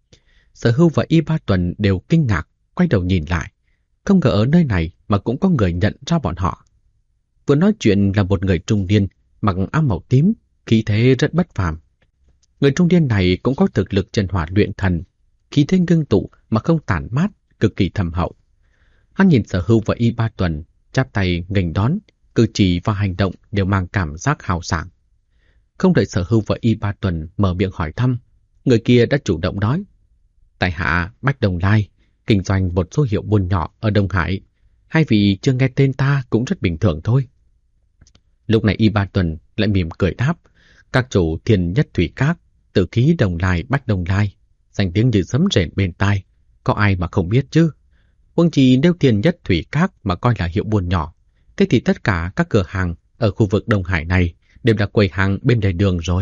Sở Hưu và Y Ba Tuần đều kinh ngạc, quay đầu nhìn lại. Không ngờ ở nơi này mà cũng có người nhận ra bọn họ. Vừa nói chuyện là một người trung niên, mặc áo màu tím, khí thế rất bất phàm. Người trung niên này cũng có thực lực chân hỏa luyện thần, khí thế ngưng tụ mà không tản mát, cực kỳ thâm hậu. Hắn nhìn Sở Hưu và Y Ba Tuần, chắp tay nghênh đón, cử chỉ và hành động đều mang cảm giác hào sảng. Không đợi Sở Hưu và Y Ba Tuần mở miệng hỏi thăm, người kia đã chủ động nói: tại hạ Bách Đồng Lai, kinh doanh một số hiệu buôn nhỏ ở Đông Hải. Hai vị chưa nghe tên ta cũng rất bình thường thôi. Lúc này Y Ba Tuần lại mỉm cười đáp: các chủ Thiên Nhất Thủy Các, Tử Khí Đồng Lai, Bách Đồng Lai, danh tiếng như sấm rền bên tai, có ai mà không biết chứ? Huống chi nếu Thiên Nhất Thủy Các mà coi là hiệu buôn nhỏ, thế thì tất cả các cửa hàng ở khu vực Đông Hải này đều là quầy hàng bên lề đường rồi.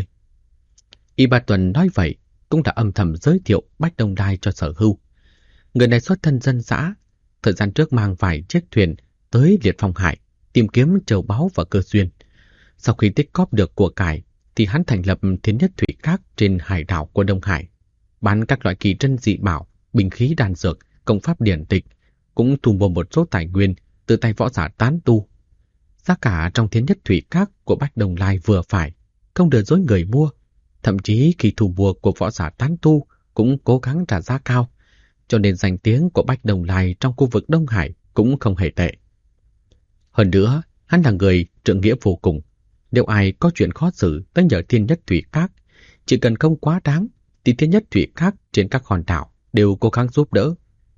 Y Ba Tuần nói vậy cũng đã âm thầm giới thiệu Bách Đồng Lai cho Sở Hưu. Người này xuất thân dân dã, thời gian trước mang vài chiếc thuyền tới Liệt Phong Hải tìm kiếm châu báu và cơ duyên. Sau khi tích cóp được của cải thì hắn thành lập Thiên Nhất Thủy Các trên hải đảo của Đông Hải, bán các loại kỳ trân dị bảo, binh khí đan dược, công pháp điển tịch, cũng thu mua một số tài nguyên từ tay võ giả tán tu. Giá cả trong Thiên Nhất Thủy Các của Bách Đồng Lai vừa phải, không lừa dối người mua. Thậm chí khi thu mua của võ giả tán tu cũng cố gắng trả giá cao, cho nên danh tiếng của Bách Đồng Lai trong khu vực Đông Hải cũng không hề tệ. Hơn nữa, hắn là người trượng nghĩa vô cùng. Nếu ai có chuyện khó xử tới nhờ Thiên Nhất Thủy Các, chỉ cần không quá đáng, thì Thiên Nhất Thủy Các trên các hòn đảo đều cố gắng giúp đỡ.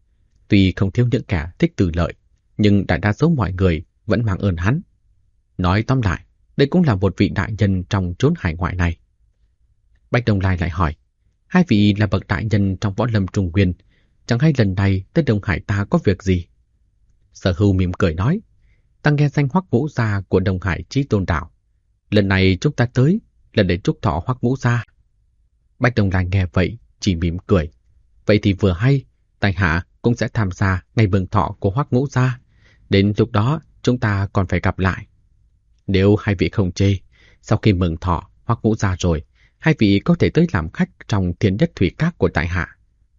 Tuy không thiếu những kẻ thích từ lợi, nhưng đại đa số mọi người vẫn mang ơn hắn. Nói tóm lại, đây cũng là một vị đại nhân trong chốn hải ngoại này. Bách Đồng Lai lại hỏi: hai vị là bậc đại nhân trong võ lâm Trung Nguyên, chẳng hay lần này tới Đông Hải ta có việc gì? Sở Hưu mỉm cười nói: ta nghe danh Hoắc Ngũ Gia của Đông Hải Chí Tôn Đảo. Lần này chúng ta tới là để chúc thọ Hoắc Ngũ Gia. Bách Đồng Lai nghe vậy chỉ mỉm cười: vậy thì vừa hay, tại hạ cũng sẽ tham gia ngày mừng thọ của Hoắc Ngũ Gia. Đến lúc đó chúng ta còn phải gặp lại. Nếu hai vị không chê, sau khi mừng thọ Hoắc Ngũ Gia rồi, hai vị có thể tới làm khách trong Thiên Nhất Thủy Các của tại hạ.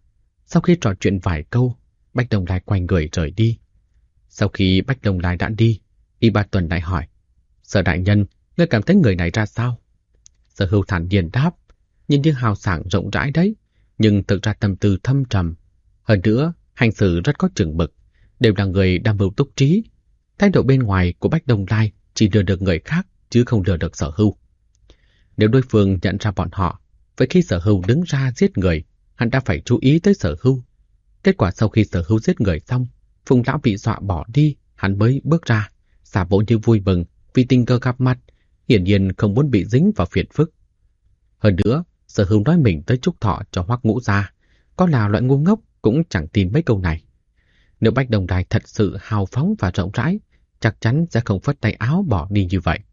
Sau khi trò chuyện vài câu, Bách Đồng Lai quay người rời đi. Sau khi Bách Đồng Lai đã đi, Y Ba Tuần lại hỏi: Sở đại nhân, ngươi cảm thấy người này ra sao? Sở Hưu thản nhiên đáp: nhìn như hào sảng rộng rãi đấy, nhưng thực ra tâm tư thâm trầm. Hơn nữa, hành xử rất có chừng mực, đều là người đam mưu túc trí. Thái độ bên ngoài của Bách Đồng Lai chỉ lừa được người khác chứ không lừa được Sở Hưu. Nếu đối phương nhận ra bọn họ, vậy khi Sở Hưu đứng ra giết người, hắn đã phải chú ý tới Sở Hưu. Kết quả sau khi Sở Hưu giết người xong, Phùng lão bị dọa bỏ đi, hắn mới bước ra, giả bộ như vui mừng vì tình cờ gặp mặt, hiển nhiên không muốn bị dính vào phiền phức. Hơn nữa, Sở Hưu nói mình tới chúc thọ cho Hoắc Ngũ Gia, có là loại ngu ngốc cũng chẳng tin mấy câu này. Nếu Bách Đồng Lai thật sự hào phóng và rộng rãi, chắc chắn sẽ không phất tay áo bỏ đi như vậy.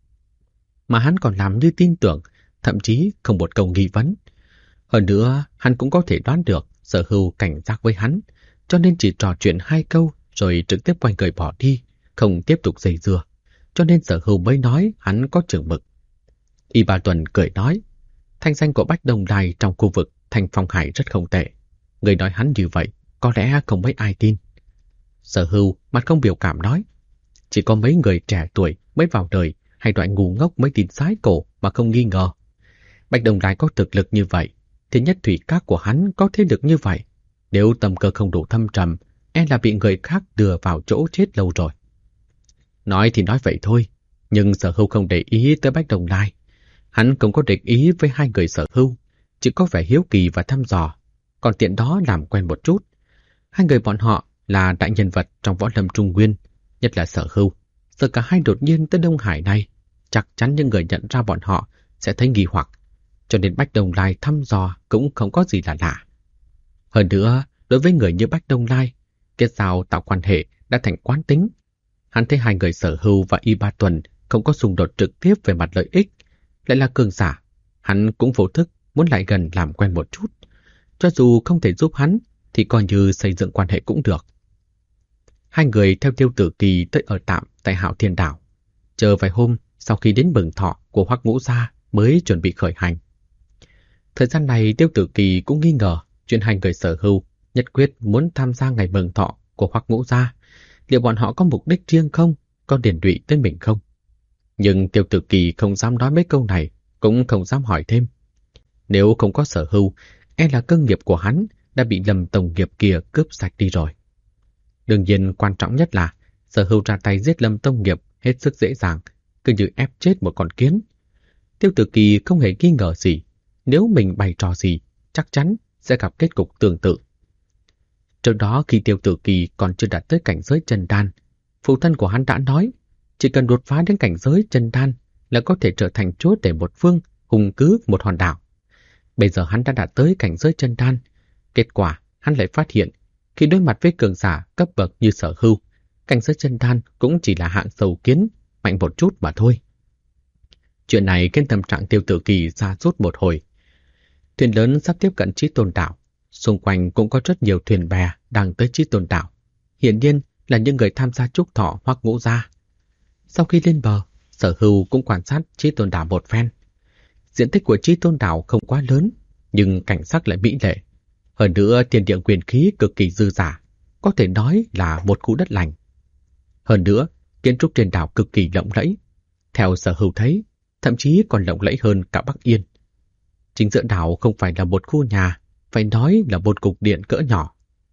Mà hắn còn làm như tin tưởng, thậm chí không một câu nghi vấn. Hơn nữa, hắn cũng có thể đoán được Sở Hưu cảnh giác với hắn, cho nên chỉ trò chuyện hai câu rồi trực tiếp quay người bỏ đi, không tiếp tục dây dưa. Cho nên Sở Hưu mới nói hắn có chừng mực. Y Ba Tuần cười nói: Thanh danh của Bách Đồng Đài trong khu vực Thanh Phong Hải rất không tệ. Người nói hắn như vậy, có lẽ không mấy ai tin. Sở Hưu mặt không biểu cảm nói, chỉ có mấy người trẻ tuổi mới vào đời hay loại ngu ngốc mới tin sái cổ mà không nghi ngờ. Bách Đồng Đài có thực lực như vậy, thì nhất thủy các của hắn có thế lực như vậy. Nếu tâm cơ không đủ thâm trầm, là bị người khác đưa vào chỗ chết lâu rồi. Nói thì nói vậy thôi, nhưng Sở Hưu không để ý tới Bách Đồng Đài. Hắn không có địch ý với hai người Sở Hưu, chỉ có vẻ hiếu kỳ và thăm dò, còn tiện đó làm quen một chút. Hai người bọn họ là đại nhân vật trong võ lâm Trung Nguyên, nhất là Sở Hưu. Giờ cả hai đột nhiên tới Đông Hải này, chắc chắn những người nhận ra bọn họ sẽ thấy nghi hoặc, cho nên Bách Đồng Lai thăm dò cũng không có gì là lạ. Hơn nữa, đối với người như Bách Đồng Lai, kết giao tạo quan hệ đã thành quán tính. Hắn thấy hai người Sở Hưu và Y Ba Tuần không có xung đột trực tiếp về mặt lợi ích, lại là cường giả. Hắn cũng vô thức muốn lại gần làm quen một chút. Cho dù không thể giúp hắn, thì coi như xây dựng quan hệ cũng được. Hai người theo Tiêu Tử Kỳ tới ở tạm tại Hạo Thiên Đảo. Chờ vài hôm sau khi đến mừng thọ của Hoắc Ngũ Gia mới chuẩn bị khởi hành. Thời gian này Tiêu Tử Kỳ cũng nghi ngờ chuyện hai người Sở Hưu nhất quyết muốn tham gia ngày mừng thọ của Hoắc Ngũ Gia. Liệu bọn họ có mục đích riêng không? Có liên lụy tới mình không? Nhưng Tiêu Tử Kỳ không dám nói mấy câu này, cũng không dám hỏi thêm. Nếu không có Sở Hưu, là cơ nghiệp của hắn đã bị Lâm tổng nghiệp kia cướp sạch đi rồi. Đương nhiên quan trọng nhất là Sở Hưu ra tay giết Lâm tông nghiệp hết sức dễ dàng, cứ như ép chết một con kiến. Tiêu Tử Kỳ không hề nghi ngờ gì, nếu mình bày trò gì, chắc chắn sẽ gặp kết cục tương tự. Trước đó khi Tiêu Tử Kỳ còn chưa đạt tới cảnh giới chân đan, phụ thân của hắn đã nói, chỉ cần đột phá đến cảnh giới chân đan là có thể trở thành chúa tể một phương, hùng cứ một hòn đảo. Bây giờ hắn đã đạt tới cảnh giới chân đan, kết quả hắn lại phát hiện khi đối mặt với cường giả cấp bậc như Sở Hưu, cảnh giới chân đan cũng chỉ là hạng sâu kiến, mạnh một chút mà thôi. Chuyện này khiến tâm trạng Tiêu Tử Kỳ sa sút một hồi. Thuyền lớn sắp tiếp cận Chí Tôn đảo, xung quanh cũng có rất nhiều thuyền bè đang tới Chí Tôn đảo. Hiển nhiên là những người tham gia chúc thọ Hoắc Ngũ Gia. Sau khi lên bờ, Sở Hưu cũng quan sát Chí Tôn đảo một phen. Diện tích của Chí Tôn đảo không quá lớn, nhưng cảnh sắc lại mỹ lệ. Hơn nữa thiên địa quyền khí cực kỳ dư dả, có thể nói là một khu đất lành. Hơn nữa, kiến trúc trên đảo cực kỳ lộng lẫy. Theo Sở Hưu thấy, thậm chí còn lộng lẫy hơn cả Bắc Yên. Chính giữa đảo không phải là một khu nhà, phải nói là một cục điện cỡ nhỏ.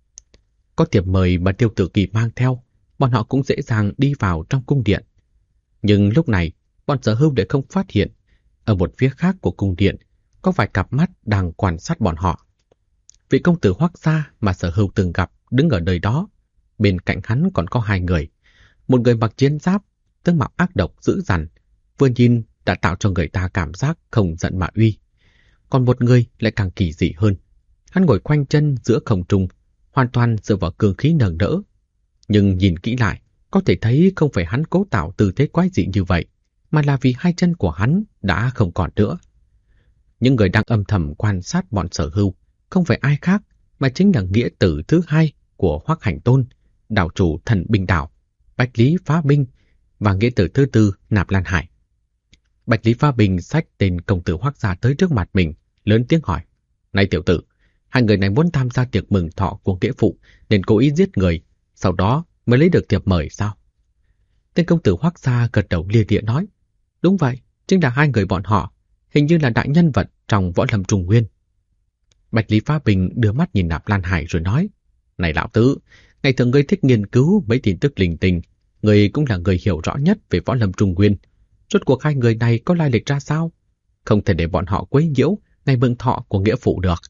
Có thiệp mời mà Tiêu Tử Kỳ mang theo, bọn họ cũng dễ dàng đi vào trong cung điện. Nhưng lúc này, bọn Sở Hưu để không phát hiện, ở một phía khác của cung điện, có vài cặp mắt đang quan sát bọn họ. Vị công tử Hoắc gia mà Sở Hưu từng gặp đứng ở nơi đó, bên cạnh hắn còn có hai người. Một người mặc chiến giáp, tướng mạo ác độc dữ dằn, vừa nhìn đã tạo cho người ta cảm giác không giận mà uy. Còn một người lại càng kỳ dị hơn. Hắn ngồi khoanh chân giữa không trung, hoàn toàn dựa vào cương khí nâng đỡ. Nhưng nhìn kỹ lại, có thể thấy không phải hắn cố tạo tư thế quái dị như vậy, mà là vì hai chân của hắn đã không còn nữa. Những người đang âm thầm quan sát bọn Sở Hưu không phải ai khác, mà chính là nghĩa tử thứ hai của Hoắc Hành Tôn, đảo chủ Thần Binh Đảo, Bạch Lý Phá Binh, và nghĩa tử thứ tư Nạp Lan Hải. Bạch Lý Phá Binh xách tên công tử Hoắc gia tới trước mặt mình, lớn tiếng hỏi: "Này tiểu tử, hai người này muốn tham gia tiệc mừng thọ của nghĩa phụ nên cố ý giết người, sau đó mới lấy được thiệp mời sao?" Tên công tử Hoắc gia gật đầu lia lịa nói: "Đúng vậy, chính là hai người bọn họ, hình như là đại nhân vật trong võ lâm Trung Nguyên." Bạch Lý Phá Bình đưa mắt nhìn Nạp Lan Hải rồi nói: "Này lão tứ, ngày thường ngươi thích nghiên cứu mấy tin tức linh tinh, ngươi cũng là người hiểu rõ nhất về võ lâm Trung Nguyên. Rốt cuộc hai người này có lai lịch ra sao? Không thể để bọn họ quấy nhiễu ngày mừng thọ của nghĩa phụ được."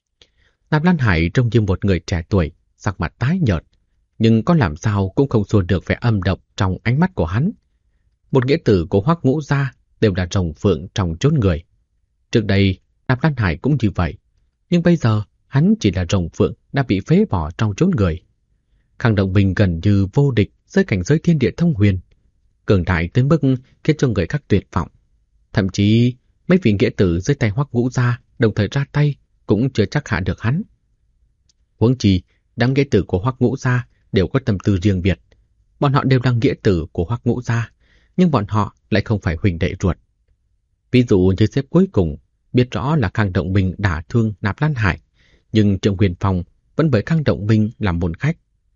Nạp Lan Hải trông như một người trẻ tuổi, sắc mặt tái nhợt, nhưng có làm sao cũng không xua được vẻ âm độc trong ánh mắt của hắn. Một nghĩa tử của Hoắc Ngũ gia đều là rồng phượng trong chốn người. Trước đây, Nạp Lan Hải cũng như vậy, nhưng bây giờ hắn chỉ là rồng phượng đã bị phế bỏ trong chốn người. Khang Động Bình gần như vô địch dưới cảnh giới thiên địa thông huyền, cường đại tới mức khiến cho người khác tuyệt vọng. Thậm chí mấy vị nghĩa tử dưới tay Hoắc Ngũ gia đồng thời ra tay cũng chưa chắc hạ được hắn. Huống chi, đám nghĩa tử của Hoắc Ngũ gia đều có tâm tư riêng biệt. Bọn họ đều là nghĩa tử của Hoắc Ngũ gia, nhưng bọn họ lại không phải huynh đệ ruột. Ví dụ như xếp cuối cùng, biết rõ là Khang Động Minh đả thương Nạp Lan Hải, nhưng Triệu Huyền Phong vẫn bởi Khang Động Minh làm môn khách.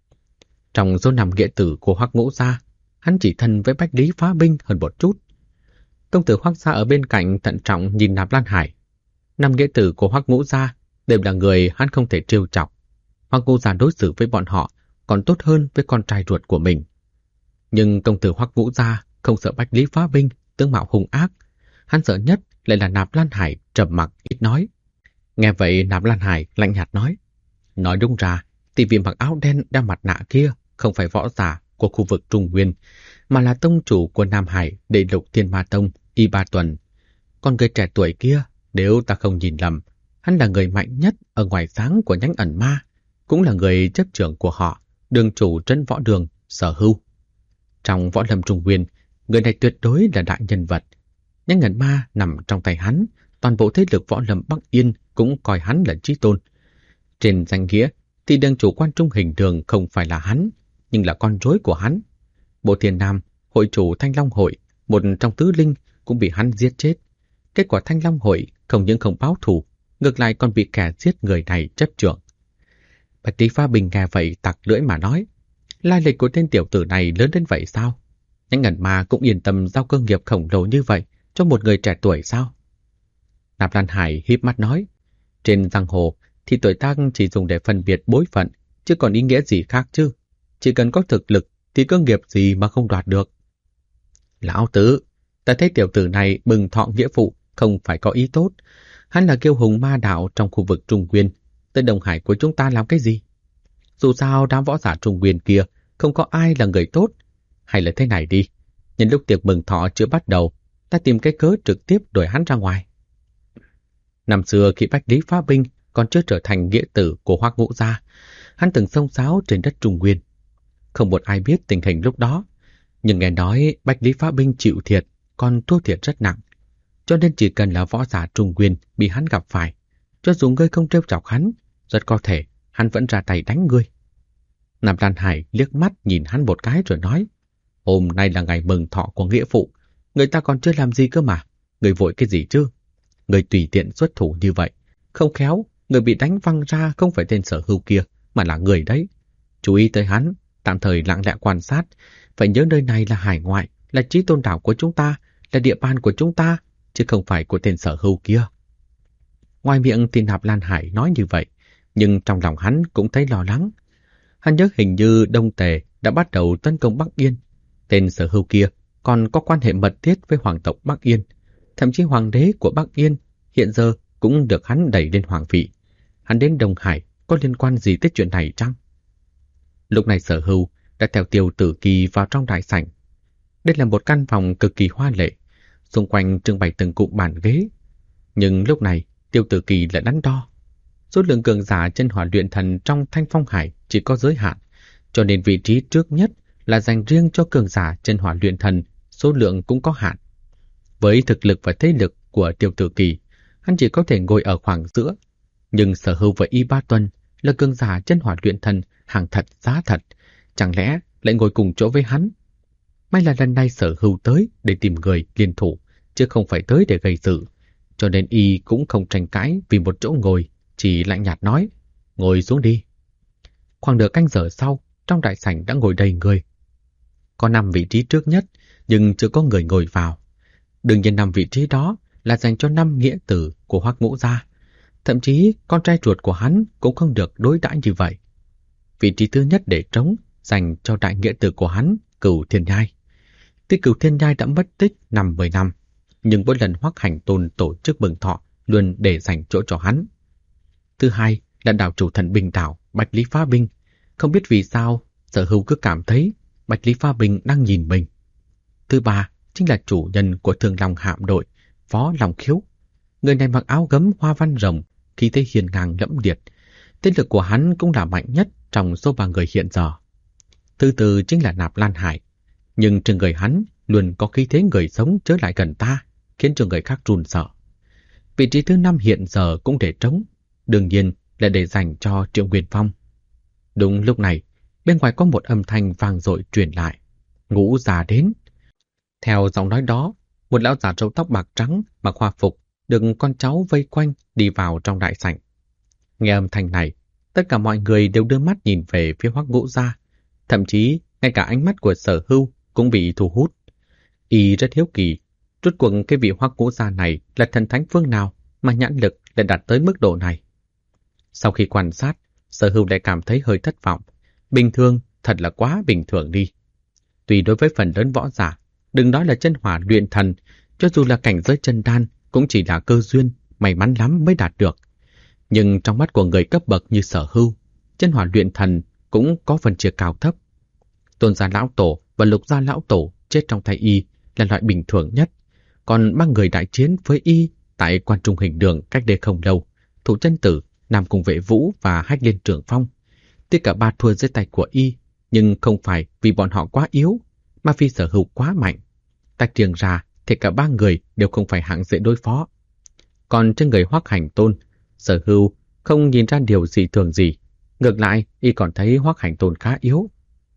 Trong số 5 nghĩa tử của Hoắc Ngũ gia, hắn chỉ thân với Bách Lý Phá Binh hơn một chút. Công tử Hoắc gia ở bên cạnh thận trọng nhìn Nạp Lan Hải. 5 nghĩa tử của Hoắc Ngũ gia đều là người hắn không thể trêu chọc. Hoắc Ngũ gia đối xử với bọn họ còn tốt hơn với con trai ruột của mình. Nhưng công tử Hoắc Ngũ gia không sợ Bách Lý Phá Binh tướng mạo hung ác, hắn sợ nhất lại là Nạp Lan Hải trầm mặc ít nói. Nghe vậy Nạp Lan Hải lạnh nhạt nói đúng ra thì vì mặc áo đen đeo mặt nạ kia không phải võ giả của khu vực Trung Nguyên, mà là tông chủ của Nam Hải Đệ Lục Thiên Ma Tông Y Ba Tuần. Còn người trẻ tuổi kia, nếu ta không nhìn lầm, hắn là người mạnh nhất ở ngoài sáng của nhánh ẩn ma, cũng là người chấp trưởng của họ, đường chủ trấn võ đường Sở Hưu. Trong võ lâm Trung Nguyên, người này tuyệt đối là đại nhân vật. Nhánh ẩn ma nằm trong tay hắn, toàn bộ thế lực võ lâm Bắc Yên cũng coi hắn là chí tôn. Trên danh nghĩa thì đường chủ Quan Trung Hình Đường không phải là hắn, nhưng là con rối của hắn. Bộ Thiên Nam, hội chủ Thanh Long Hội, một trong tứ linh cũng bị hắn giết chết. Kết quả Thanh Long Hội không những không báo thù, ngược lại còn bị kẻ giết người này chấp trưởng. Bạch Lý Phá Binh nghe vậy tặc lưỡi mà nói, lai lịch của tên tiểu tử này lớn đến vậy sao? Nhánh ẩn ma cũng yên tâm giao cơ nghiệp khổng lồ như vậy cho một người trẻ tuổi sao? Nạp Lan Hải híp mắt nói, trên giang hồ thì tuổi tác chỉ dùng để phân biệt bối phận, chứ còn ý nghĩa gì khác chứ? Chỉ cần có thực lực thì cơ nghiệp gì mà không đoạt được. Lão tứ, ta thấy tiểu tử này bừng thọ nghĩa phụ không phải có ý tốt. Hắn là kiêu hùng ma đạo trong khu vực Trung Nguyên, tới Đông Hải của chúng ta làm cái gì? Dù sao đám võ giả Trung Nguyên kia không có ai là người tốt. Hay là thế này đi, nhân lúc tiệc mừng thọ chưa bắt đầu, ta tìm cái cớ trực tiếp đuổi hắn ra ngoài. Năm xưa khi Bách Lý Phá Binh còn chưa trở thành nghĩa tử của Hoắc Ngũ gia, hắn từng xông xáo trên đất Trung Nguyên. Không một ai biết tình hình lúc đó, nhưng nghe nói Bách Lý Phá Binh chịu thiệt, còn thua thiệt rất nặng. Cho nên chỉ cần là võ giả Trung Nguyên bị hắn gặp phải, cho dù ngươi không trêu chọc hắn, rất có thể hắn vẫn ra tay đánh ngươi. Nạp Lan Hải liếc mắt nhìn hắn một cái rồi nói, hôm nay là ngày mừng thọ của nghĩa phụ, người ta còn chưa làm gì cơ mà, người vội cái gì chứ? Người tùy tiện xuất thủ như vậy, không khéo, người bị đánh văng ra không phải tên Sở Hưu kia, mà là người đấy. Chú ý tới hắn, tạm thời lặng lẽ quan sát, phải nhớ nơi này là hải ngoại, là chí tôn đảo của chúng ta, là địa bàn của chúng ta, chứ không phải của tên Sở Hưu kia. Ngoài miệng thì Nạp Lan Hải nói như vậy, nhưng trong lòng hắn cũng thấy lo lắng. Hắn nhớ hình như Đông Tề đã bắt đầu tấn công Bắc Yên. Tên Sở Hưu kia còn có quan hệ mật thiết với hoàng tộc Bắc Yên. Thậm chí hoàng đế của Bắc Yên hiện giờ cũng được hắn đẩy lên hoàng vị. Hắn đến Đông Hải có liên quan gì tới chuyện này chăng? Lúc này Sở Hưu đã theo Tiêu Tử Kỳ vào trong đại sảnh. Đây là một căn phòng cực kỳ hoa lệ, xung quanh trưng bày từng cụm bàn ghế. Nhưng lúc này Tiêu Tử Kỳ lại đắn đo. Số lượng cường giả chân hỏa luyện thần trong Thanh Phong Hải chỉ có giới hạn, cho nên vị trí trước nhất là dành riêng cho cường giả chân hỏa luyện thần, số lượng cũng có hạn. Với thực lực và thế lực của Tiêu Tử Kỳ, hắn chỉ có thể ngồi ở khoảng giữa. Nhưng Sở Hưu và Y Ba Tuần là cường giả chân hỏa luyện thần, hàng thật giá thật, chẳng lẽ lại ngồi cùng chỗ với hắn? May là lần này Sở Hưu tới để tìm người liên thủ, chứ không phải tới để gây sự. Cho nên Y cũng không tranh cãi vì một chỗ ngồi, chỉ lạnh nhạt nói, ngồi xuống đi. Khoảng nửa canh giờ sau, trong đại sảnh đã ngồi đầy người. Có 5 vị trí trước nhất, nhưng chưa có người ngồi vào. Đương nhiên 5 vị trí đó là dành cho 5 nghĩa tử của Hoắc Ngũ gia. Thậm chí con trai ruột của hắn cũng không được đối đãi như vậy. Vị trí thứ nhất để trống dành cho đại nghĩa tử của hắn, Cửu Thiên Nhai. Tuy Cửu Thiên Nhai đã mất tích 5-10 năm, nhưng mỗi lần Hoắc Hành Tôn tổ chức mừng thọ luôn để dành chỗ cho hắn. Thứ hai là đảo chủ Thần Binh đảo Bạch Lý Phá Binh. Không biết vì sao Sở Hưu cứ cảm thấy Bạch Lý Phá Binh đang nhìn mình. Thứ ba chính là chủ nhân của Thương Long hạm đội Phó Long Khiếu. Người này mặc áo gấm hoa văn rồng, khí thế hiền ngang lẫm liệt. Thế lực của hắn cũng là mạnh nhất trong số 3 người hiện giờ. Thứ tư chính là Nạp Lan Hải. Nhưng trên người hắn luôn có khí thế người sống trở lại gần ta, khiến cho người khác run sợ. Vị trí thứ 5 hiện giờ cũng để trống, đương nhiên là để dành cho Triệu Nguyên Phong. Đúng lúc này, bên ngoài có một âm thanh vang dội truyền lại. Ngũ già đến. Theo giọng nói đó, một lão già râu tóc bạc trắng, mặc hoa phục, được con cháu vây quanh đi vào trong đại sảnh. Nghe âm thanh này, tất cả mọi người đều đưa mắt nhìn về phía Hoắc Ngũ Gia, thậm chí ngay cả ánh mắt của Sở Hưu cũng bị thu hút. Y rất hiếu kỳ, rốt cuộc cái vị Hoắc Ngũ Gia này là thần thánh phương nào mà nhãn lực lại đạt tới mức độ này. Sau khi quan sát, Sở Hưu lại cảm thấy hơi thất vọng. Bình thường, thật là quá bình thường đi. Tuy đối với phần lớn võ giả, đừng nói là chân hỏa luyện thần, cho dù là cảnh giới chân đan cũng chỉ là cơ duyên, may mắn lắm mới đạt được. Nhưng trong mắt của người cấp bậc như Sở Hưu, chân hỏa luyện thần cũng có phần chia cao thấp. Tôn gia lão tổ và Lục gia lão tổ chết trong tay y là loại bình thường nhất, còn 3 người đại chiến với y tại Quan Trung Hình Đường cách đây không lâu, Thủ Chân Tử, Nam Cung Vệ Vũ và Hách Liên Trưởng Phong. Tuy cả 3 thua dưới tay của y, nhưng không phải vì bọn họ quá yếu, mà vì Sở Hưu quá mạnh. Tách riêng ra thì cả 3 người đều không phải hạng dễ đối phó. Còn trên người Hoắc Hành Tôn, Sở Hưu không nhìn ra điều gì thường gì. Ngược lại, y còn thấy Hoắc Hành Tôn khá yếu.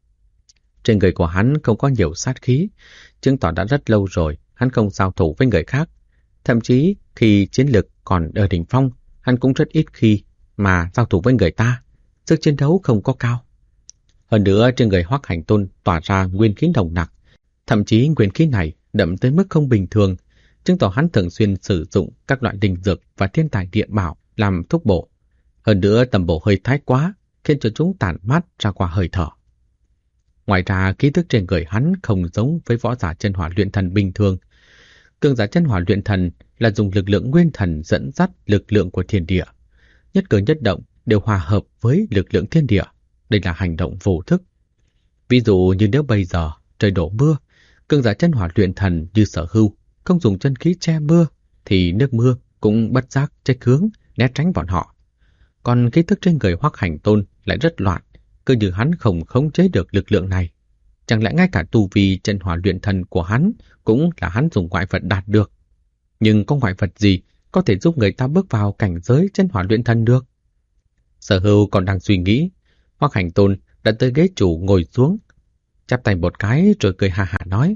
Trên người của hắn không có nhiều sát khí, chứng tỏ đã rất lâu rồi hắn không giao thủ với người khác. Thậm chí khi chiến lực còn ở đỉnh phong, hắn cũng rất ít khi mà giao thủ với người ta. Sức chiến đấu không có cao. Hơn nữa trên người Hoắc Hành Tôn tỏa ra nguyên khí nồng nặc, thậm chí nguyên khí này đậm tới mức không bình thường, chứng tỏ hắn thường xuyên sử dụng các loại linh dược và thiên tài địa bảo làm thuốc bổ. Hơn nữa tầm bổ hơi thái quá, khiến cho chúng tản mát ra qua hơi thở. Ngoài ra, khí tức trên người hắn không giống với võ giả chân hỏa luyện thần bình thường. Cường giả chân hỏa luyện thần là dùng lực lượng nguyên thần dẫn dắt lực lượng của thiên địa. Nhất cử nhất động đều hòa hợp với lực lượng thiên địa. Đây là hành động vô thức. Ví dụ như nếu bây giờ trời đổ mưa, cường giả chân hỏa luyện thần như Sở Hưu không dùng chân khí che mưa, thì nước mưa cũng bất giác chệch hướng né tránh bọn họ. Còn khí tức trên người Hoắc Hành Tôn lại rất loạn, cứ như hắn không khống chế được lực lượng này. Chẳng lẽ ngay cả tu vi chân hỏa luyện thần của hắn cũng là hắn dùng ngoại vật đạt được? Nhưng có ngoại vật gì có thể giúp người ta bước vào cảnh giới chân hỏa luyện thần được? Sở Hưu còn đang suy nghĩ, Hoắc Hành Tôn đã tới ghế chủ ngồi xuống, chắp tay một cái rồi cười ha hả nói: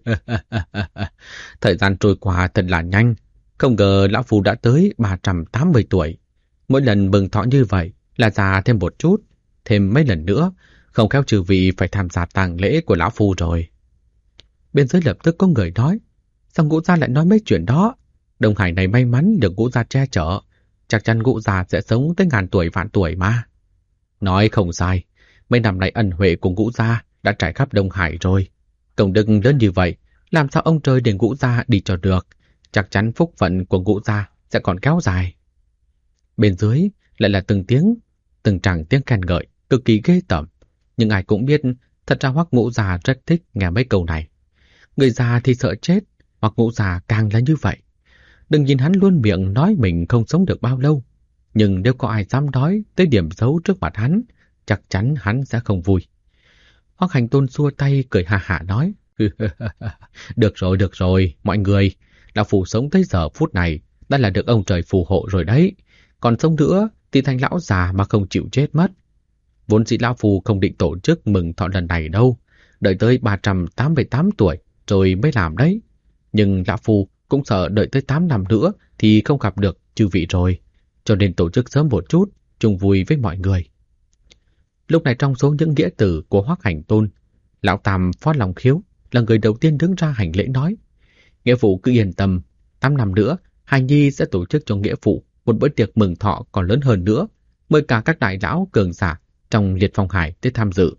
Thời gian trôi qua thật là nhanh, không ngờ lão phu đã tới 380 tuổi. Mỗi lần mừng thọ như vậy là già thêm một chút, thêm mấy lần nữa, không khéo trừ vị phải tham gia tang lễ của lão phu rồi. Bên dưới lập tức có người nói: Sao Ngũ gia lại nói mấy chuyện đó? Đông Hải này may mắn được Ngũ gia che chở, chắc chắn Ngũ gia sẽ sống tới ngàn tuổi vạn tuổi mà. Nói không sai, mấy năm nay ân huệ của Ngũ gia đã trải khắp Đông Hải rồi. Công đức lớn như vậy, làm sao ông trời để Ngũ gia đi cho được? Chắc chắn phúc phận của Ngũ gia sẽ còn kéo dài. Bên dưới lại là từng tràng tiếng khen ngợi, cực kỳ ghê tởm. Nhưng ai cũng biết, thật ra Hoắc Ngũ gia rất thích nghe mấy câu này. Người già thì sợ chết, Hoắc Ngũ gia càng là như vậy. Đừng nhìn hắn luôn miệng nói mình không sống được bao lâu, nhưng nếu có ai dám nói tới điểm xấu trước mặt hắn, chắc chắn hắn sẽ không vui. Hoắc Hành Tôn xua tay cười ha hả nói: Được rồi, mọi người, lão phu sống tới giờ phút này đã là được ông trời phù hộ rồi đấy. Còn sống nữa thì thành lão già mà không chịu chết mất. Vốn dĩ lão phu không định tổ chức mừng thọ lần này đâu, đợi tới 388 tuổi rồi mới làm đấy. Nhưng lão phu cũng sợ đợi tới 8 năm nữa thì không gặp được chư vị rồi, cho nên tổ chức sớm một chút, chung vui với mọi người. Lúc này trong số những nghĩa tử của Hoắc Hành Tôn, lão Tam Phó Long Khiếu là người đầu tiên đứng ra hành lễ nói: Nghĩa phụ cứ yên tâm, 8 năm nữa Hải Nhi sẽ tổ chức cho nghĩa phụ một bữa tiệc mừng thọ còn lớn hơn nữa, mời cả các đại lão cường giả trong Liệt Phong Hải tới tham dự.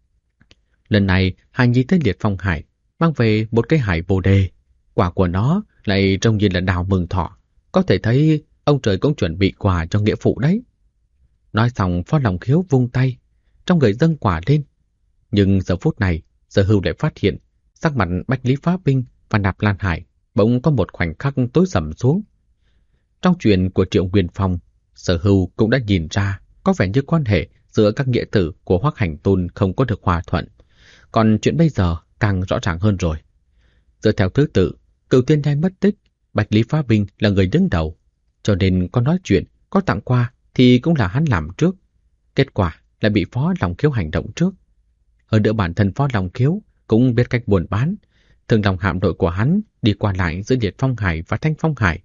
Lần này Hải Nhi tới Liệt Phong Hải mang về một cái hải bồ đề, quả của nó lại trông như là đào mừng thọ, có thể thấy ông trời cũng chuẩn bị quà cho nghĩa phụ đấy. Nói xong Phó Long Khiếu vung tay, trong người dâng quả lên. Nhưng giờ phút này, Sở Hưu lại phát hiện sắc mặt Bách Lý Phá Binh và Nạp Lan Hải bỗng có một khoảnh khắc tối sầm xuống. Trong chuyện của Triệu Nguyên Phong, Sở Hưu cũng đã nhìn ra có vẻ như quan hệ giữa các nghĩa tử của Hoắc Hành Tôn không có được hòa thuận. Còn chuyện bây giờ càng rõ ràng hơn rồi. Dựa theo thứ tự, Cửu Tiên Nhai mất tích, Bách Lý Phá Binh là người đứng đầu, cho nên có nói chuyện, có tặng quà thì cũng là hắn làm trước. Kết quả là bị Phó Long Khiếu hành động trước. Hơn nữa bản thân Phó Long Khiếu cũng biết cách buôn bán. Thường lòng hạm đội của hắn đi qua lại giữa Liệt Phong Hải và Thanh Phong Hải.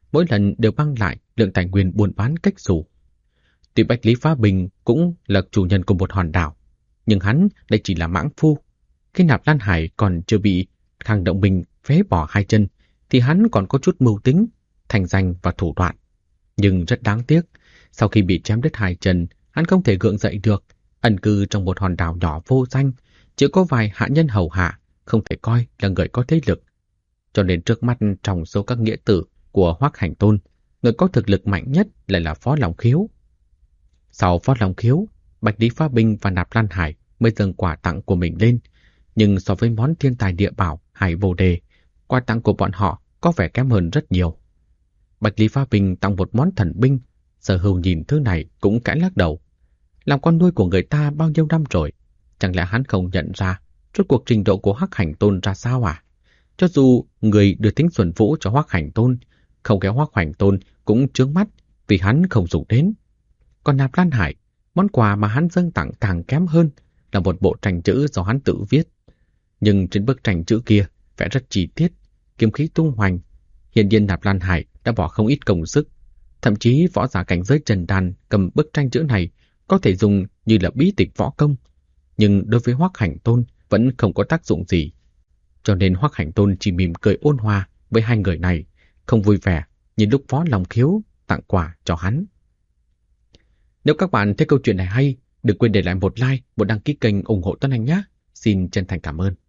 mỗi lần đều mang lại lượng tài nguyên buôn bán cách xù. Tuy Bách Lý Phá Bình cũng là chủ nhân của một hòn đảo, nhưng hắn đây chỉ là mãng phu. Khi Nạp Lan Hải còn chưa bị Khang Động Bình phế bỏ hai chân, thì hắn còn có chút mưu tính, thành danh và thủ đoạn. Nhưng rất đáng tiếc, sau khi bị chém đứt hai chân, hắn không thể gượng dậy được, ẩn cư trong một hòn đảo nhỏ vô danh, chỉ có vài hạ nhân hầu hạ, không thể coi là người có thế lực. Cho nên trước mắt trong số các nghĩa tử của Hoắc Hành Tôn, người có thực lực mạnh nhất lại là Phó Long Khiếu. Sau Phó Long Khiếu, Bạch Lý Phá Binh và Nạp Lan Hải mới dâng quà tặng của mình lên, nhưng so với món thiên tài địa bảo Hải Vô Đề, quà tặng của bọn họ có vẻ kém hơn rất nhiều. Bạch Lý Phá Binh tặng một món thần binh, Sở Hưu nhìn thứ này cũng cãi lắc đầu. Làm con nuôi của người ta bao nhiêu năm rồi, chẳng lẽ hắn không nhận ra rốt cuộc trình độ của Hoắc Hành Tôn ra sao à? Cho dù người đưa Thính Xuân Vũ cho Hoắc Hành Tôn, không khéo Hoắc Hành Tôn cũng trướng mắt vì hắn không dùng đến. Còn Nạp Lan Hải, món quà mà hắn dâng tặng càng kém hơn, là một bộ tranh chữ do hắn tự viết. Nhưng trên bức tranh chữ kia vẽ rất chi tiết, kiếm khí tung hoành. Hiển nhiên Nạp Lan Hải đã bỏ không ít công sức. Thậm chí võ giả cảnh giới Trần Đan cầm bức tranh chữ này có thể dùng như là bí tịch võ công, nhưng đối với Hoắc Hành Tôn vẫn không có tác dụng gì. Cho nên Hoắc Hành Tôn chỉ mỉm cười ôn hòa với hai người này, không vui vẻ như lúc Phó Long Khiếu tặng quà cho hắn. Nếu các bạn thấy câu chuyện này hay, đừng quên để lại một like, một đăng ký kênh ủng hộ Tuấn Anh nhé. Xin chân thành cảm ơn.